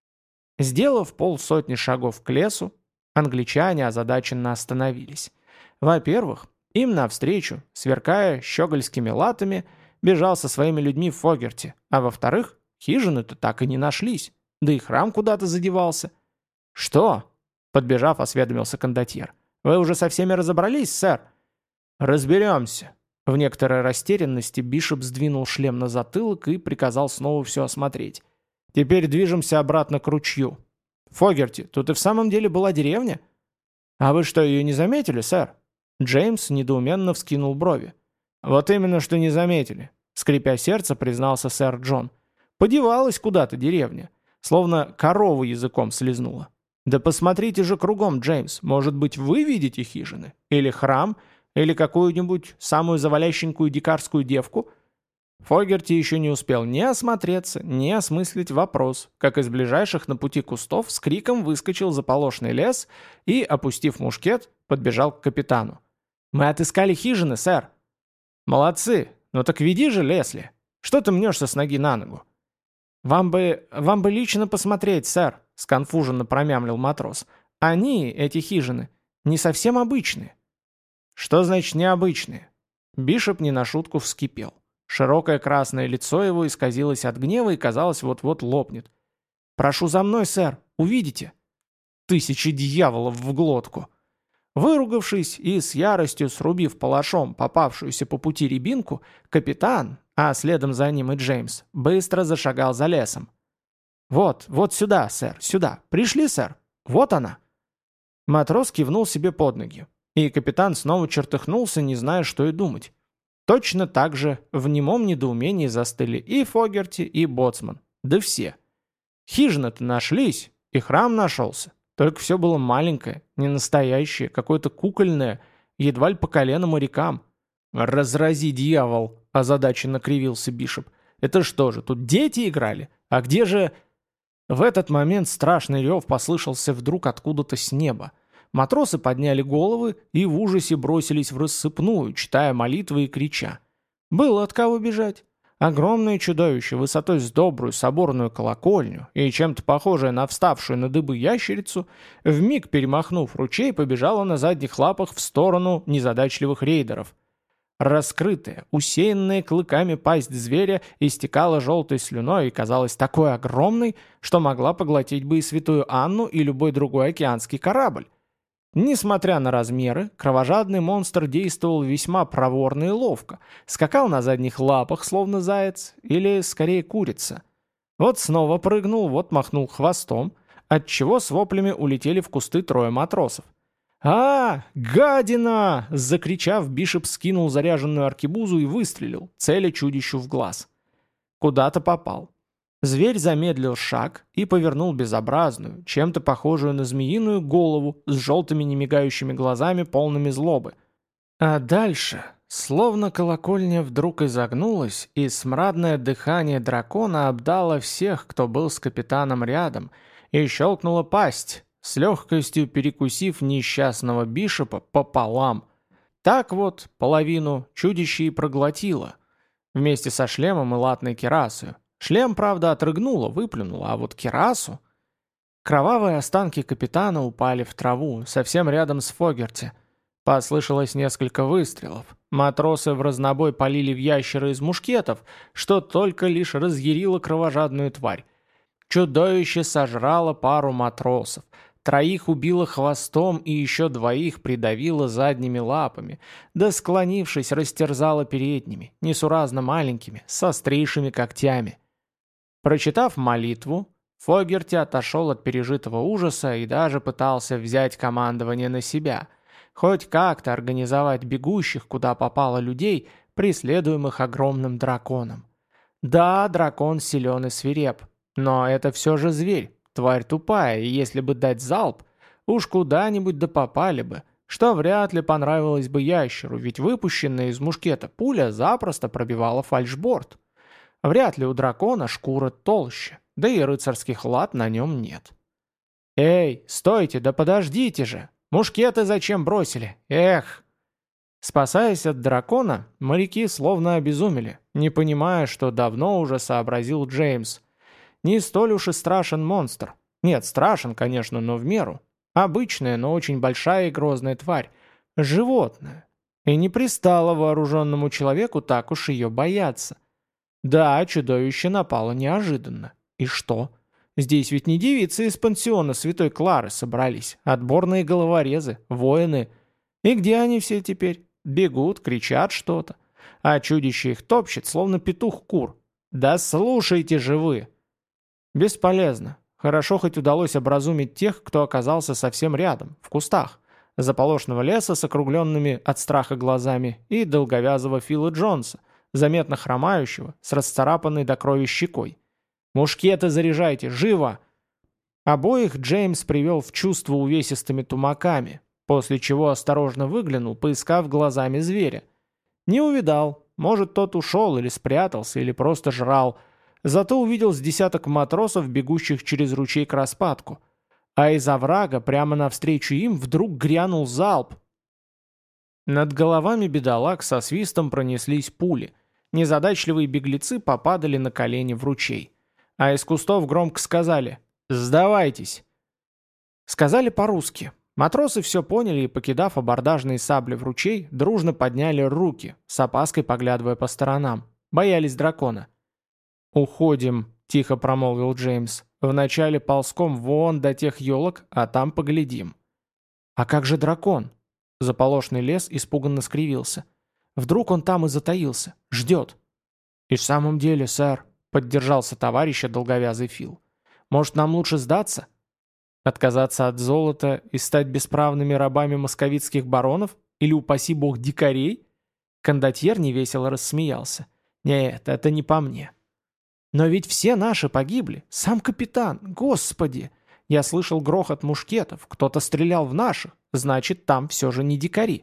Сделав полсотни шагов к лесу, англичане озадаченно остановились. Во-первых, им навстречу, сверкая щегольскими латами, бежал со своими людьми Фогерти, а во-вторых, хижины-то так и не нашлись, да и храм куда-то задевался. «Что?» — подбежав, осведомился кондотьер. «Вы уже со всеми разобрались, сэр?» «Разберемся». В некоторой растерянности Бишоп сдвинул шлем на затылок и приказал снова все осмотреть. «Теперь движемся обратно к ручью. Фогерти, тут и в самом деле была деревня?» «А вы что, ее не заметили, сэр?» Джеймс недоуменно вскинул брови. «Вот именно, что не заметили», — скрипя сердце, признался сэр Джон. «Подевалась куда-то деревня, словно корову языком слезнула. Да посмотрите же кругом, Джеймс, может быть, вы видите хижины? Или храм? Или какую-нибудь самую завалященькую дикарскую девку?» Фогерти еще не успел ни осмотреться, ни осмыслить вопрос, как из ближайших на пути кустов с криком выскочил заполошный лес и, опустив мушкет, подбежал к капитану. «Мы отыскали хижины, сэр». «Молодцы! Ну так веди же, Лесли! Что ты мнешься с ноги на ногу?» «Вам бы... вам бы лично посмотреть, сэр», — сконфуженно промямлил матрос. «Они, эти хижины, не совсем обычные». «Что значит необычные?» Бишоп не на шутку вскипел. Широкое красное лицо его исказилось от гнева и, казалось, вот-вот лопнет. «Прошу за мной, сэр, увидите!» Тысячи дьяволов в глотку! Выругавшись и с яростью срубив палашом попавшуюся по пути рябинку, капитан, а следом за ним и Джеймс, быстро зашагал за лесом. «Вот, вот сюда, сэр, сюда. Пришли, сэр? Вот она!» Матрос кивнул себе под ноги, и капитан снова чертыхнулся, не зная, что и думать. Точно так же в немом недоумении застыли и Фогерти, и боцман, да все. Хижины-то нашлись, и храм нашелся, только все было маленькое, не настоящее, какое-то кукольное, едва ли по колено морякам. «Разрази, дьявол!» – озадаченно кривился Бишоп. «Это что же, тут дети играли? А где же...» В этот момент страшный рев послышался вдруг откуда-то с неба. Матросы подняли головы и в ужасе бросились в рассыпную, читая молитвы и крича. Было от кого бежать. Огромное чудовище высотой с добрую соборную колокольню и чем-то похожее на вставшую на дыбы ящерицу, вмиг перемахнув ручей, побежало на задних лапах в сторону незадачливых рейдеров. Раскрытая, усеянная клыками пасть зверя истекала желтой слюной и казалась такой огромной, что могла поглотить бы и святую Анну, и любой другой океанский корабль. Несмотря на размеры, кровожадный монстр действовал весьма проворно и ловко, скакал на задних лапах, словно заяц, или, скорее, курица. Вот снова прыгнул, вот махнул хвостом, отчего с воплями улетели в кусты трое матросов. «А, гадина!» — закричав, Бишоп скинул заряженную аркебузу и выстрелил, целя чудищу в глаз. Куда-то попал. Зверь замедлил шаг и повернул безобразную, чем-то похожую на змеиную голову с желтыми немигающими глазами, полными злобы. А дальше, словно колокольня вдруг изогнулась, и смрадное дыхание дракона обдало всех, кто был с капитаном рядом, и щелкнула пасть, с легкостью перекусив несчастного Бишопа пополам. Так вот, половину чудище и проглотило, вместе со шлемом и латной кирасою. Шлем, правда, отрыгнуло, выплюнуло, а вот кирасу... Кровавые останки капитана упали в траву, совсем рядом с Фогерти. Послышалось несколько выстрелов. Матросы в разнобой полили в ящера из мушкетов, что только лишь разъярило кровожадную тварь. Чудовище сожрало пару матросов, троих убило хвостом и еще двоих придавило задними лапами, да, склонившись, растерзало передними, несуразно маленькими, с острейшими когтями. Прочитав молитву, Фогерти отошел от пережитого ужаса и даже пытался взять командование на себя, хоть как-то организовать бегущих, куда попало людей, преследуемых огромным драконом. Да, дракон силен и свиреп, но это все же зверь, тварь тупая, и если бы дать залп, уж куда-нибудь да попали бы, что вряд ли понравилось бы ящеру, ведь выпущенная из мушкета пуля запросто пробивала фальшборд. Вряд ли у дракона шкура толще, да и рыцарских лад на нем нет. «Эй, стойте, да подождите же! Мушкеты зачем бросили? Эх!» Спасаясь от дракона, моряки словно обезумели, не понимая, что давно уже сообразил Джеймс. Не столь уж и страшен монстр. Нет, страшен, конечно, но в меру. Обычная, но очень большая и грозная тварь. Животное. И не пристало вооруженному человеку так уж ее бояться. Да, чудовище напало неожиданно. И что? Здесь ведь не девицы из пансиона Святой Клары собрались, отборные головорезы, воины. И где они все теперь? Бегут, кричат что-то. А чудище их топчет, словно петух кур. Да слушайте же вы! Бесполезно. Хорошо хоть удалось образумить тех, кто оказался совсем рядом, в кустах, заполошенного леса с округленными от страха глазами и долговязого Фила Джонса, заметно хромающего, с расцарапанной до крови щекой. «Мушкеты заряжайте! Живо!» Обоих Джеймс привел в чувство увесистыми тумаками, после чего осторожно выглянул, поискав глазами зверя. Не увидал, может, тот ушел или спрятался, или просто жрал, зато увидел с десяток матросов, бегущих через ручей к распадку. А из оврага прямо навстречу им вдруг грянул залп. Над головами бедолаг со свистом пронеслись пули. Незадачливые беглецы попадали на колени в ручей. А из кустов громко сказали «Сдавайтесь!». Сказали по-русски. Матросы все поняли и, покидав абордажные сабли в ручей, дружно подняли руки, с опаской поглядывая по сторонам. Боялись дракона. «Уходим», — тихо промолвил Джеймс. «Вначале ползком вон до тех елок, а там поглядим». «А как же дракон?» Заполошный лес испуганно скривился. «Вдруг он там и затаился? Ждет». «И в самом деле, сэр», — поддержался товарища долговязый Фил. «Может, нам лучше сдаться? Отказаться от золота и стать бесправными рабами московитских баронов? Или, упаси бог, дикарей?» Кондотьер невесело рассмеялся. «Нет, это не по мне». «Но ведь все наши погибли. Сам капитан. Господи! Я слышал грохот мушкетов. Кто-то стрелял в наших. Значит, там все же не дикари».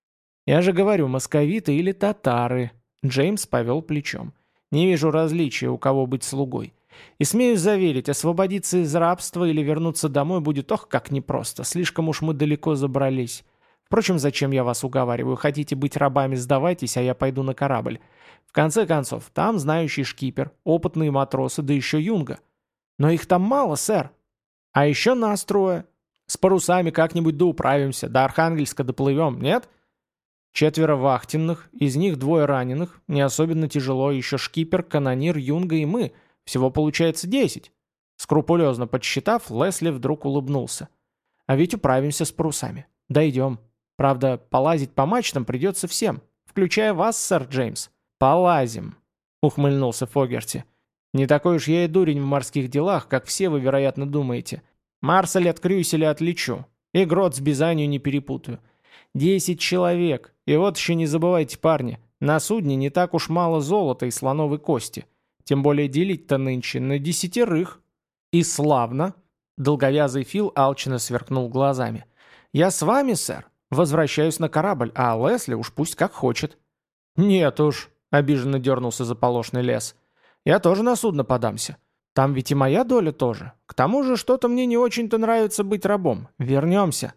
«Я же говорю, московиты или татары». Джеймс повел плечом. «Не вижу различия, у кого быть слугой. И смею заверить, освободиться из рабства или вернуться домой будет ох как непросто. Слишком уж мы далеко забрались. Впрочем, зачем я вас уговариваю? Хотите быть рабами, сдавайтесь, а я пойду на корабль. В конце концов, там знающий шкипер, опытные матросы, да еще юнга. Но их там мало, сэр. А еще нас трое. С парусами как-нибудь да управимся, до Архангельска доплывем, нет?» Четверо вахтенных, из них двое раненых, не особенно тяжело, еще шкипер, канонир, юнга и мы. Всего получается десять. Скрупулезно подсчитав, Лесли вдруг улыбнулся. «А ведь управимся с парусами. Дойдем. Правда, полазить по мачтам придется всем, включая вас, сэр Джеймс». «Полазим», — ухмыльнулся Фогерти. «Не такой уж я и дурень в морских делах, как все вы, вероятно, думаете. Марсель от Крюселя отличу. И грот с Бизанью не перепутаю. Десять человек. И вот еще не забывайте, парни, на судне не так уж мало золота и слоновой кости. Тем более делить-то нынче на десятерых». «И славно!» — долговязый Фил алчно сверкнул глазами. «Я с вами, сэр. Возвращаюсь на корабль, а Лесли уж пусть как хочет». «Нет уж», — обиженно дернулся заполошный лес. «Я тоже на судно подамся. Там ведь и моя доля тоже. К тому же что-то мне не очень-то нравится быть рабом. Вернемся».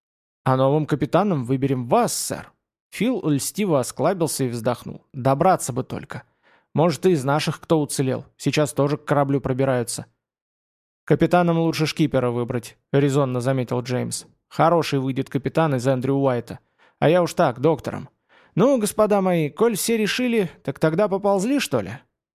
«А новым капитаном выберем вас, сэр». Фил льстиво осклабился и вздохнул. «Добраться бы только. Может, и из наших кто уцелел. Сейчас тоже к кораблю пробираются». «Капитаном лучше шкипера выбрать», — резонно заметил Джеймс. «Хороший выйдет капитан из Эндрю Уайта. А я уж так, доктором. Ну, господа мои, коль все решили, так тогда поползли, что ли?»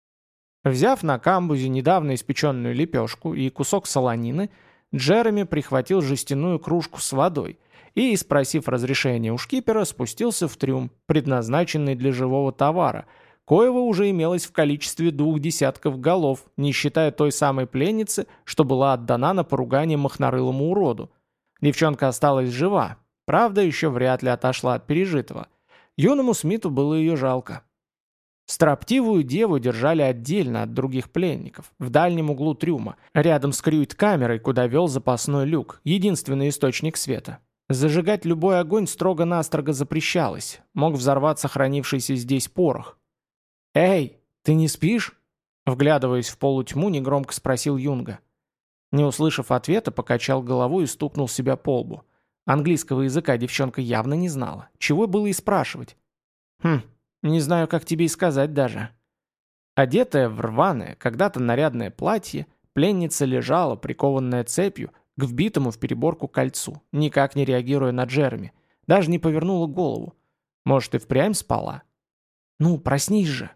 Взяв на камбузе недавно испеченную лепешку и кусок солонины, Джереми прихватил жестяную кружку с водой и, спросив разрешения у шкипера, спустился в трюм, предназначенный для живого товара, коего уже имелось в количестве двух десятков голов, не считая той самой пленницы, что была отдана на поругание махнорылому уроду. Девчонка осталась жива, правда, еще вряд ли отошла от пережитого. Юному Смиту было ее жалко. Строптивую деву держали отдельно от других пленников, в дальнем углу трюма, рядом с крюит-камерой, куда вел запасной люк, единственный источник света. Зажигать любой огонь строго-настрого запрещалось, мог взорваться хранившийся здесь порох. «Эй, ты не спишь?» Вглядываясь в полутьму, негромко спросил Юнга. Не услышав ответа, покачал головой и стукнул себя по лбу. Английского языка девчонка явно не знала. Чего было и спрашивать? «Хм, не знаю, как тебе и сказать даже». Одетая в рваное, когда-то нарядное платье, пленница лежала, прикованная цепью, к вбитому в переборку кольцу, никак не реагируя на Джереми. Даже не повернула голову. Может, и впрямь спала? «Ну, проснись же!»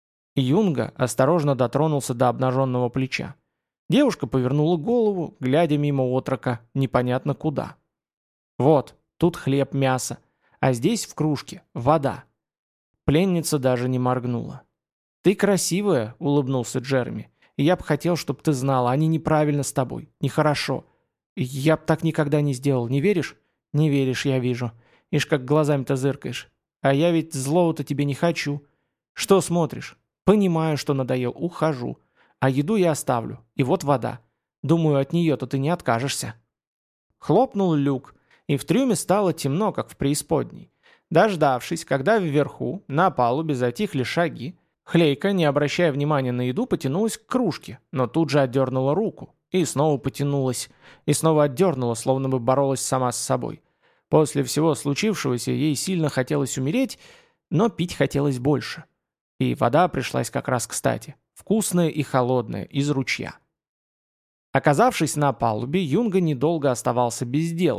Юнга осторожно дотронулся до обнаженного плеча. Девушка повернула голову, глядя мимо отрока, непонятно куда. «Вот, тут хлеб, мясо, а здесь в кружке вода». Пленница даже не моргнула. «Ты красивая», — улыбнулся Джереми. «И я бы хотел, чтобы ты знала, они неправильно с тобой, нехорошо. Я б так никогда не сделал, не веришь?» «Не веришь, я вижу. Ишь, как глазами-то зыркаешь. А я ведь злого-то тебе не хочу. Что смотришь? Понимаю, что надоел, ухожу. А еду я оставлю. И вот вода. Думаю, от нее-то ты не откажешься». Хлопнул люк, и в трюме стало темно, как в преисподней. Дождавшись, когда вверху, на палубе затихли шаги, Хлейка, не обращая внимания на еду, потянулась к кружке, но тут же отдернула руку. И снова потянулась, и снова отдернула, словно бы боролась сама с собой. После всего случившегося ей сильно хотелось умереть, но пить хотелось больше. И вода пришлась как раз кстати, вкусная и холодная, из ручья. Оказавшись на палубе, Юнга недолго оставался без дела.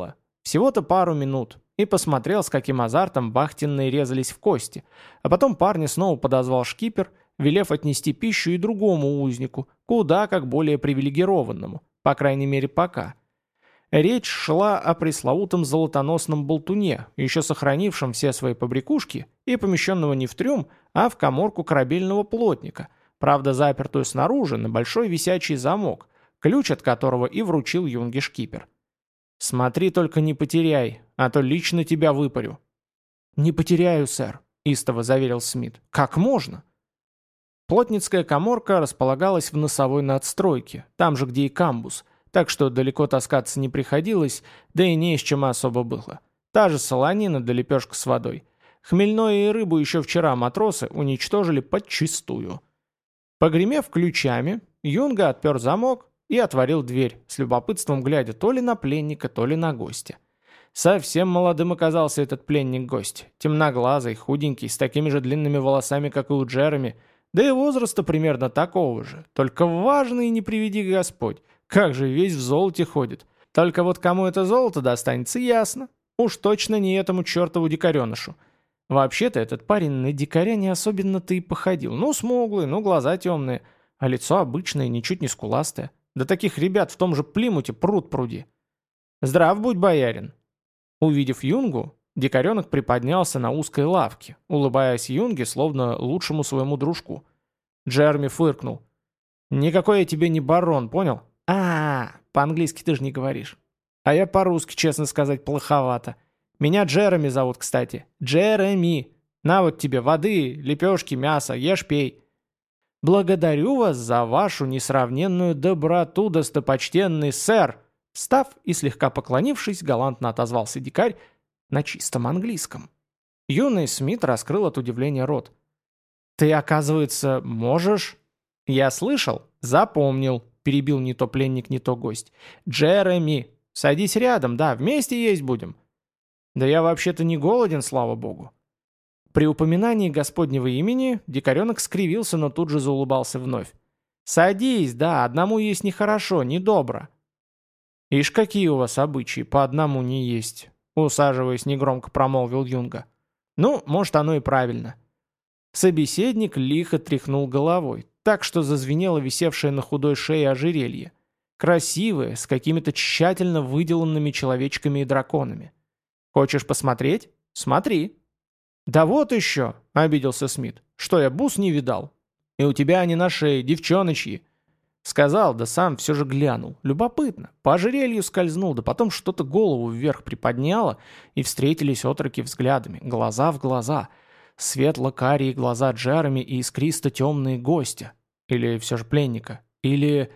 Всего-то пару минут. И посмотрел, с каким азартом вахтенные резались в кости. А потом парня снова подозвал шкипер, велев отнести пищу и другому узнику, куда как более привилегированному, по крайней мере пока. Речь шла о пресловутом золотоносном болтуне, еще сохранившем все свои побрякушки и помещенного не в трюм, а в каморку корабельного плотника, правда запертую снаружи на большой висячий замок, ключ от которого и вручил юнге шкипер. «Смотри, только не потеряй, а то лично тебя выпарю». «Не потеряю, сэр», — истово заверил Смит. «Как можно?» Плотницкая каморка располагалась в носовой надстройке, там же, где и камбуз, так что далеко таскаться не приходилось, да и не с чем особо было. Та же солонина да лепешка с водой. Хмельное и рыбу еще вчера матросы уничтожили подчистую. Погремев ключами, юнга отпер замок и отворил дверь, с любопытством глядя то ли на пленника, то ли на гостя. Совсем молодым оказался этот пленник-гость, темноглазый, худенький, с такими же длинными волосами, как и у Джереми, да и возраста примерно такого же, только важный не приведи Господь, как же весь в золоте ходит. Только вот кому это золото достанется, ясно. Уж точно не этому чертову дикаренышу. Вообще-то этот парень на дикаря не особенно-то и походил. Ну, смуглый, ну, глаза темные, а лицо обычное, ничуть не скуластое. Да таких ребят в том же Плимуте пруд пруди. «Здрав будь, боярин!» Увидев юнгу, дикаренок приподнялся на узкой лавке, улыбаясь юнге, словно лучшему своему дружку. Джерми фыркнул. «Никакой я тебе не барон, понял? А, по-английски ты же не говоришь. А я по-русски, честно сказать, плоховато. Меня Джереми зовут, кстати. Джереми. На вот тебе воды, лепешки, мясо, ешь, пей». «Благодарю вас за вашу несравненную доброту, достопочтенный сэр!» Встав и слегка поклонившись, галантно отозвался дикарь на чистом английском. Юный Смит раскрыл от удивления рот. «Ты, оказывается, можешь?» «Я слышал, запомнил», — перебил не то пленник, не то гость. «Джереми, садись рядом, да, вместе есть будем». «Да я вообще-то не голоден, слава богу». При упоминании господнего имени дикаренок скривился, но тут же заулыбался вновь. «Садись, да, одному есть нехорошо, недобро». «Ишь, какие у вас обычаи, по одному не есть», — усаживаясь, негромко промолвил юнга. «Ну, может, оно и правильно». Собеседник лихо тряхнул головой, так что зазвенело висевшее на худой шее ожерелье. Красивое, с какими-то тщательно выделанными человечками и драконами. «Хочешь посмотреть? Смотри». «Да вот еще», — обиделся Смит. «Что, я бус не видал? И у тебя они на шее, девчоночьи». Сказал, да сам все же глянул. Любопытно. По ожерелью скользнул, да потом что-то голову вверх приподняло, и встретились отроки взглядами, глаза в глаза. Светло-карие глаза Джереми и искристо-темные гостя. Или все же пленника. Или...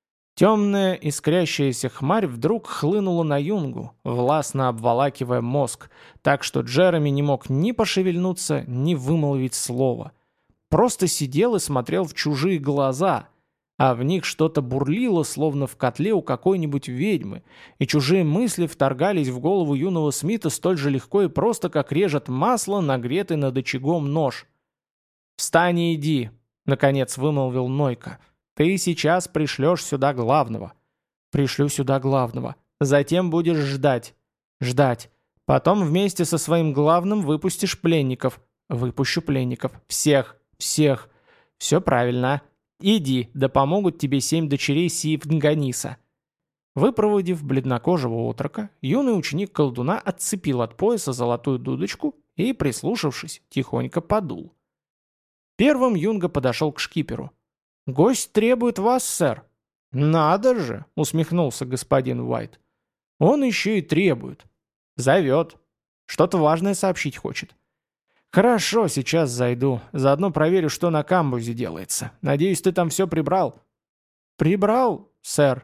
Темная, искрящаяся хмарь вдруг хлынула на юнгу, властно обволакивая мозг, так что Джереми не мог ни пошевельнуться, ни вымолвить слова. Просто сидел и смотрел в чужие глаза, а в них что-то бурлило, словно в котле у какой-нибудь ведьмы, и чужие мысли вторгались в голову юного Смита столь же легко и просто, как режет масло, нагретый над очагом нож. «Встань и иди», — наконец вымолвил Нойка. «Ты сейчас пришлешь сюда главного». «Пришлю сюда главного. Затем будешь ждать. Ждать. Потом вместе со своим главным выпустишь пленников. Выпущу пленников. Всех. Всех. Все правильно. Иди, да помогут тебе семь дочерей Сифнганиса». Выпроводив бледнокожего отрока, юный ученик колдуна отцепил от пояса золотую дудочку и, прислушавшись, тихонько подул. Первым юнга подошел к шкиперу. «Гость требует вас, сэр». «Надо же!» — усмехнулся господин Уайт. «Он еще и требует. Зовет. Что-то важное сообщить хочет». «Хорошо, сейчас зайду. Заодно проверю, что на камбузе делается. Надеюсь, ты там все прибрал?» «Прибрал, сэр».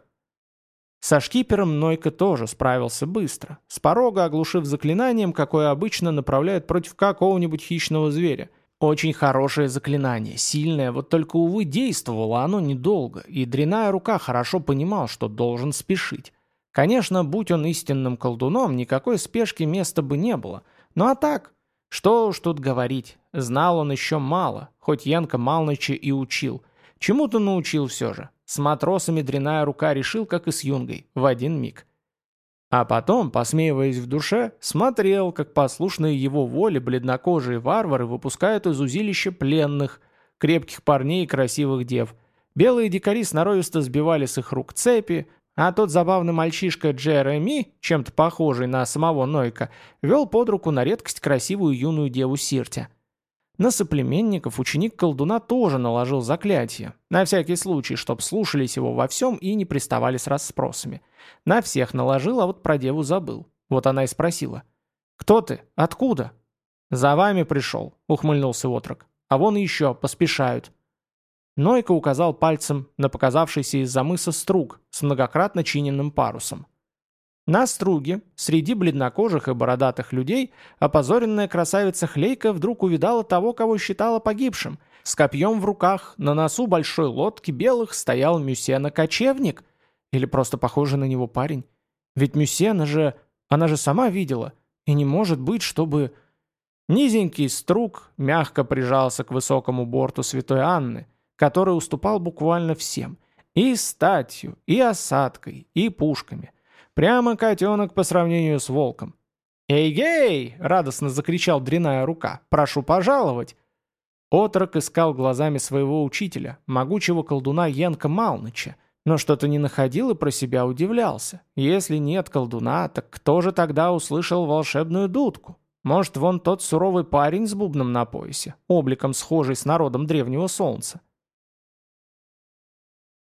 Со шкипером Нойка тоже справился быстро, с порога оглушив заклинанием, какое обычно направляют против какого-нибудь хищного зверя. Очень хорошее заклинание, сильное, вот только, увы, действовало оно недолго, и дряная рука хорошо понимал, что должен спешить. Конечно, будь он истинным колдуном, никакой спешки места бы не было. Ну а так, что уж тут говорить, знал он еще мало, хоть Янка Малныча и учил. Чему-то научил все же. С матросами дряная рука решил, как и с юнгой, в один миг. А потом, посмеиваясь в душе, смотрел, как послушные его воле бледнокожие варвары выпускают из узилища пленных, крепких парней и красивых дев. Белые дикари сноровисто сбивали с их рук цепи, а тот забавный мальчишка Джереми, чем-то похожий на самого Нойка, вел под руку на редкость красивую юную деву Сиртя. На соплеменников ученик колдуна тоже наложил заклятие, на всякий случай, чтоб слушались его во всем и не приставали с расспросами. На всех наложил, а вот про деву забыл. Вот она и спросила: «Кто ты? Откуда?» «За вами пришел», — ухмыльнулся отрок. «А вон еще, поспешают». Нойка указал пальцем на показавшийся из-за мыса струг с многократно чиненным парусом. На струге, среди бледнокожих и бородатых людей, опозоренная красавица Хлейка вдруг увидала того, кого считала погибшим. С копьем в руках, на носу большой лодки белых стоял Мюсена-кочевник. Или просто похожий на него парень. Ведь Мюсена же, она же сама видела. И не может быть, чтобы... Низенький струг мягко прижался к высокому борту Святой Анны, который уступал буквально всем. И статью, и осадкой, и пушками. Прямо котенок по сравнению с волком. «Эй-гей!» — радостно закричал дряная рука. «Прошу пожаловать!» Отрок искал глазами своего учителя, могучего колдуна Янка Малныча, но что-то не находил и про себя удивлялся. Если нет колдуна, так кто же тогда услышал волшебную дудку? Может, вон тот суровый парень с бубном на поясе, обликом схожий с народом древнего солнца?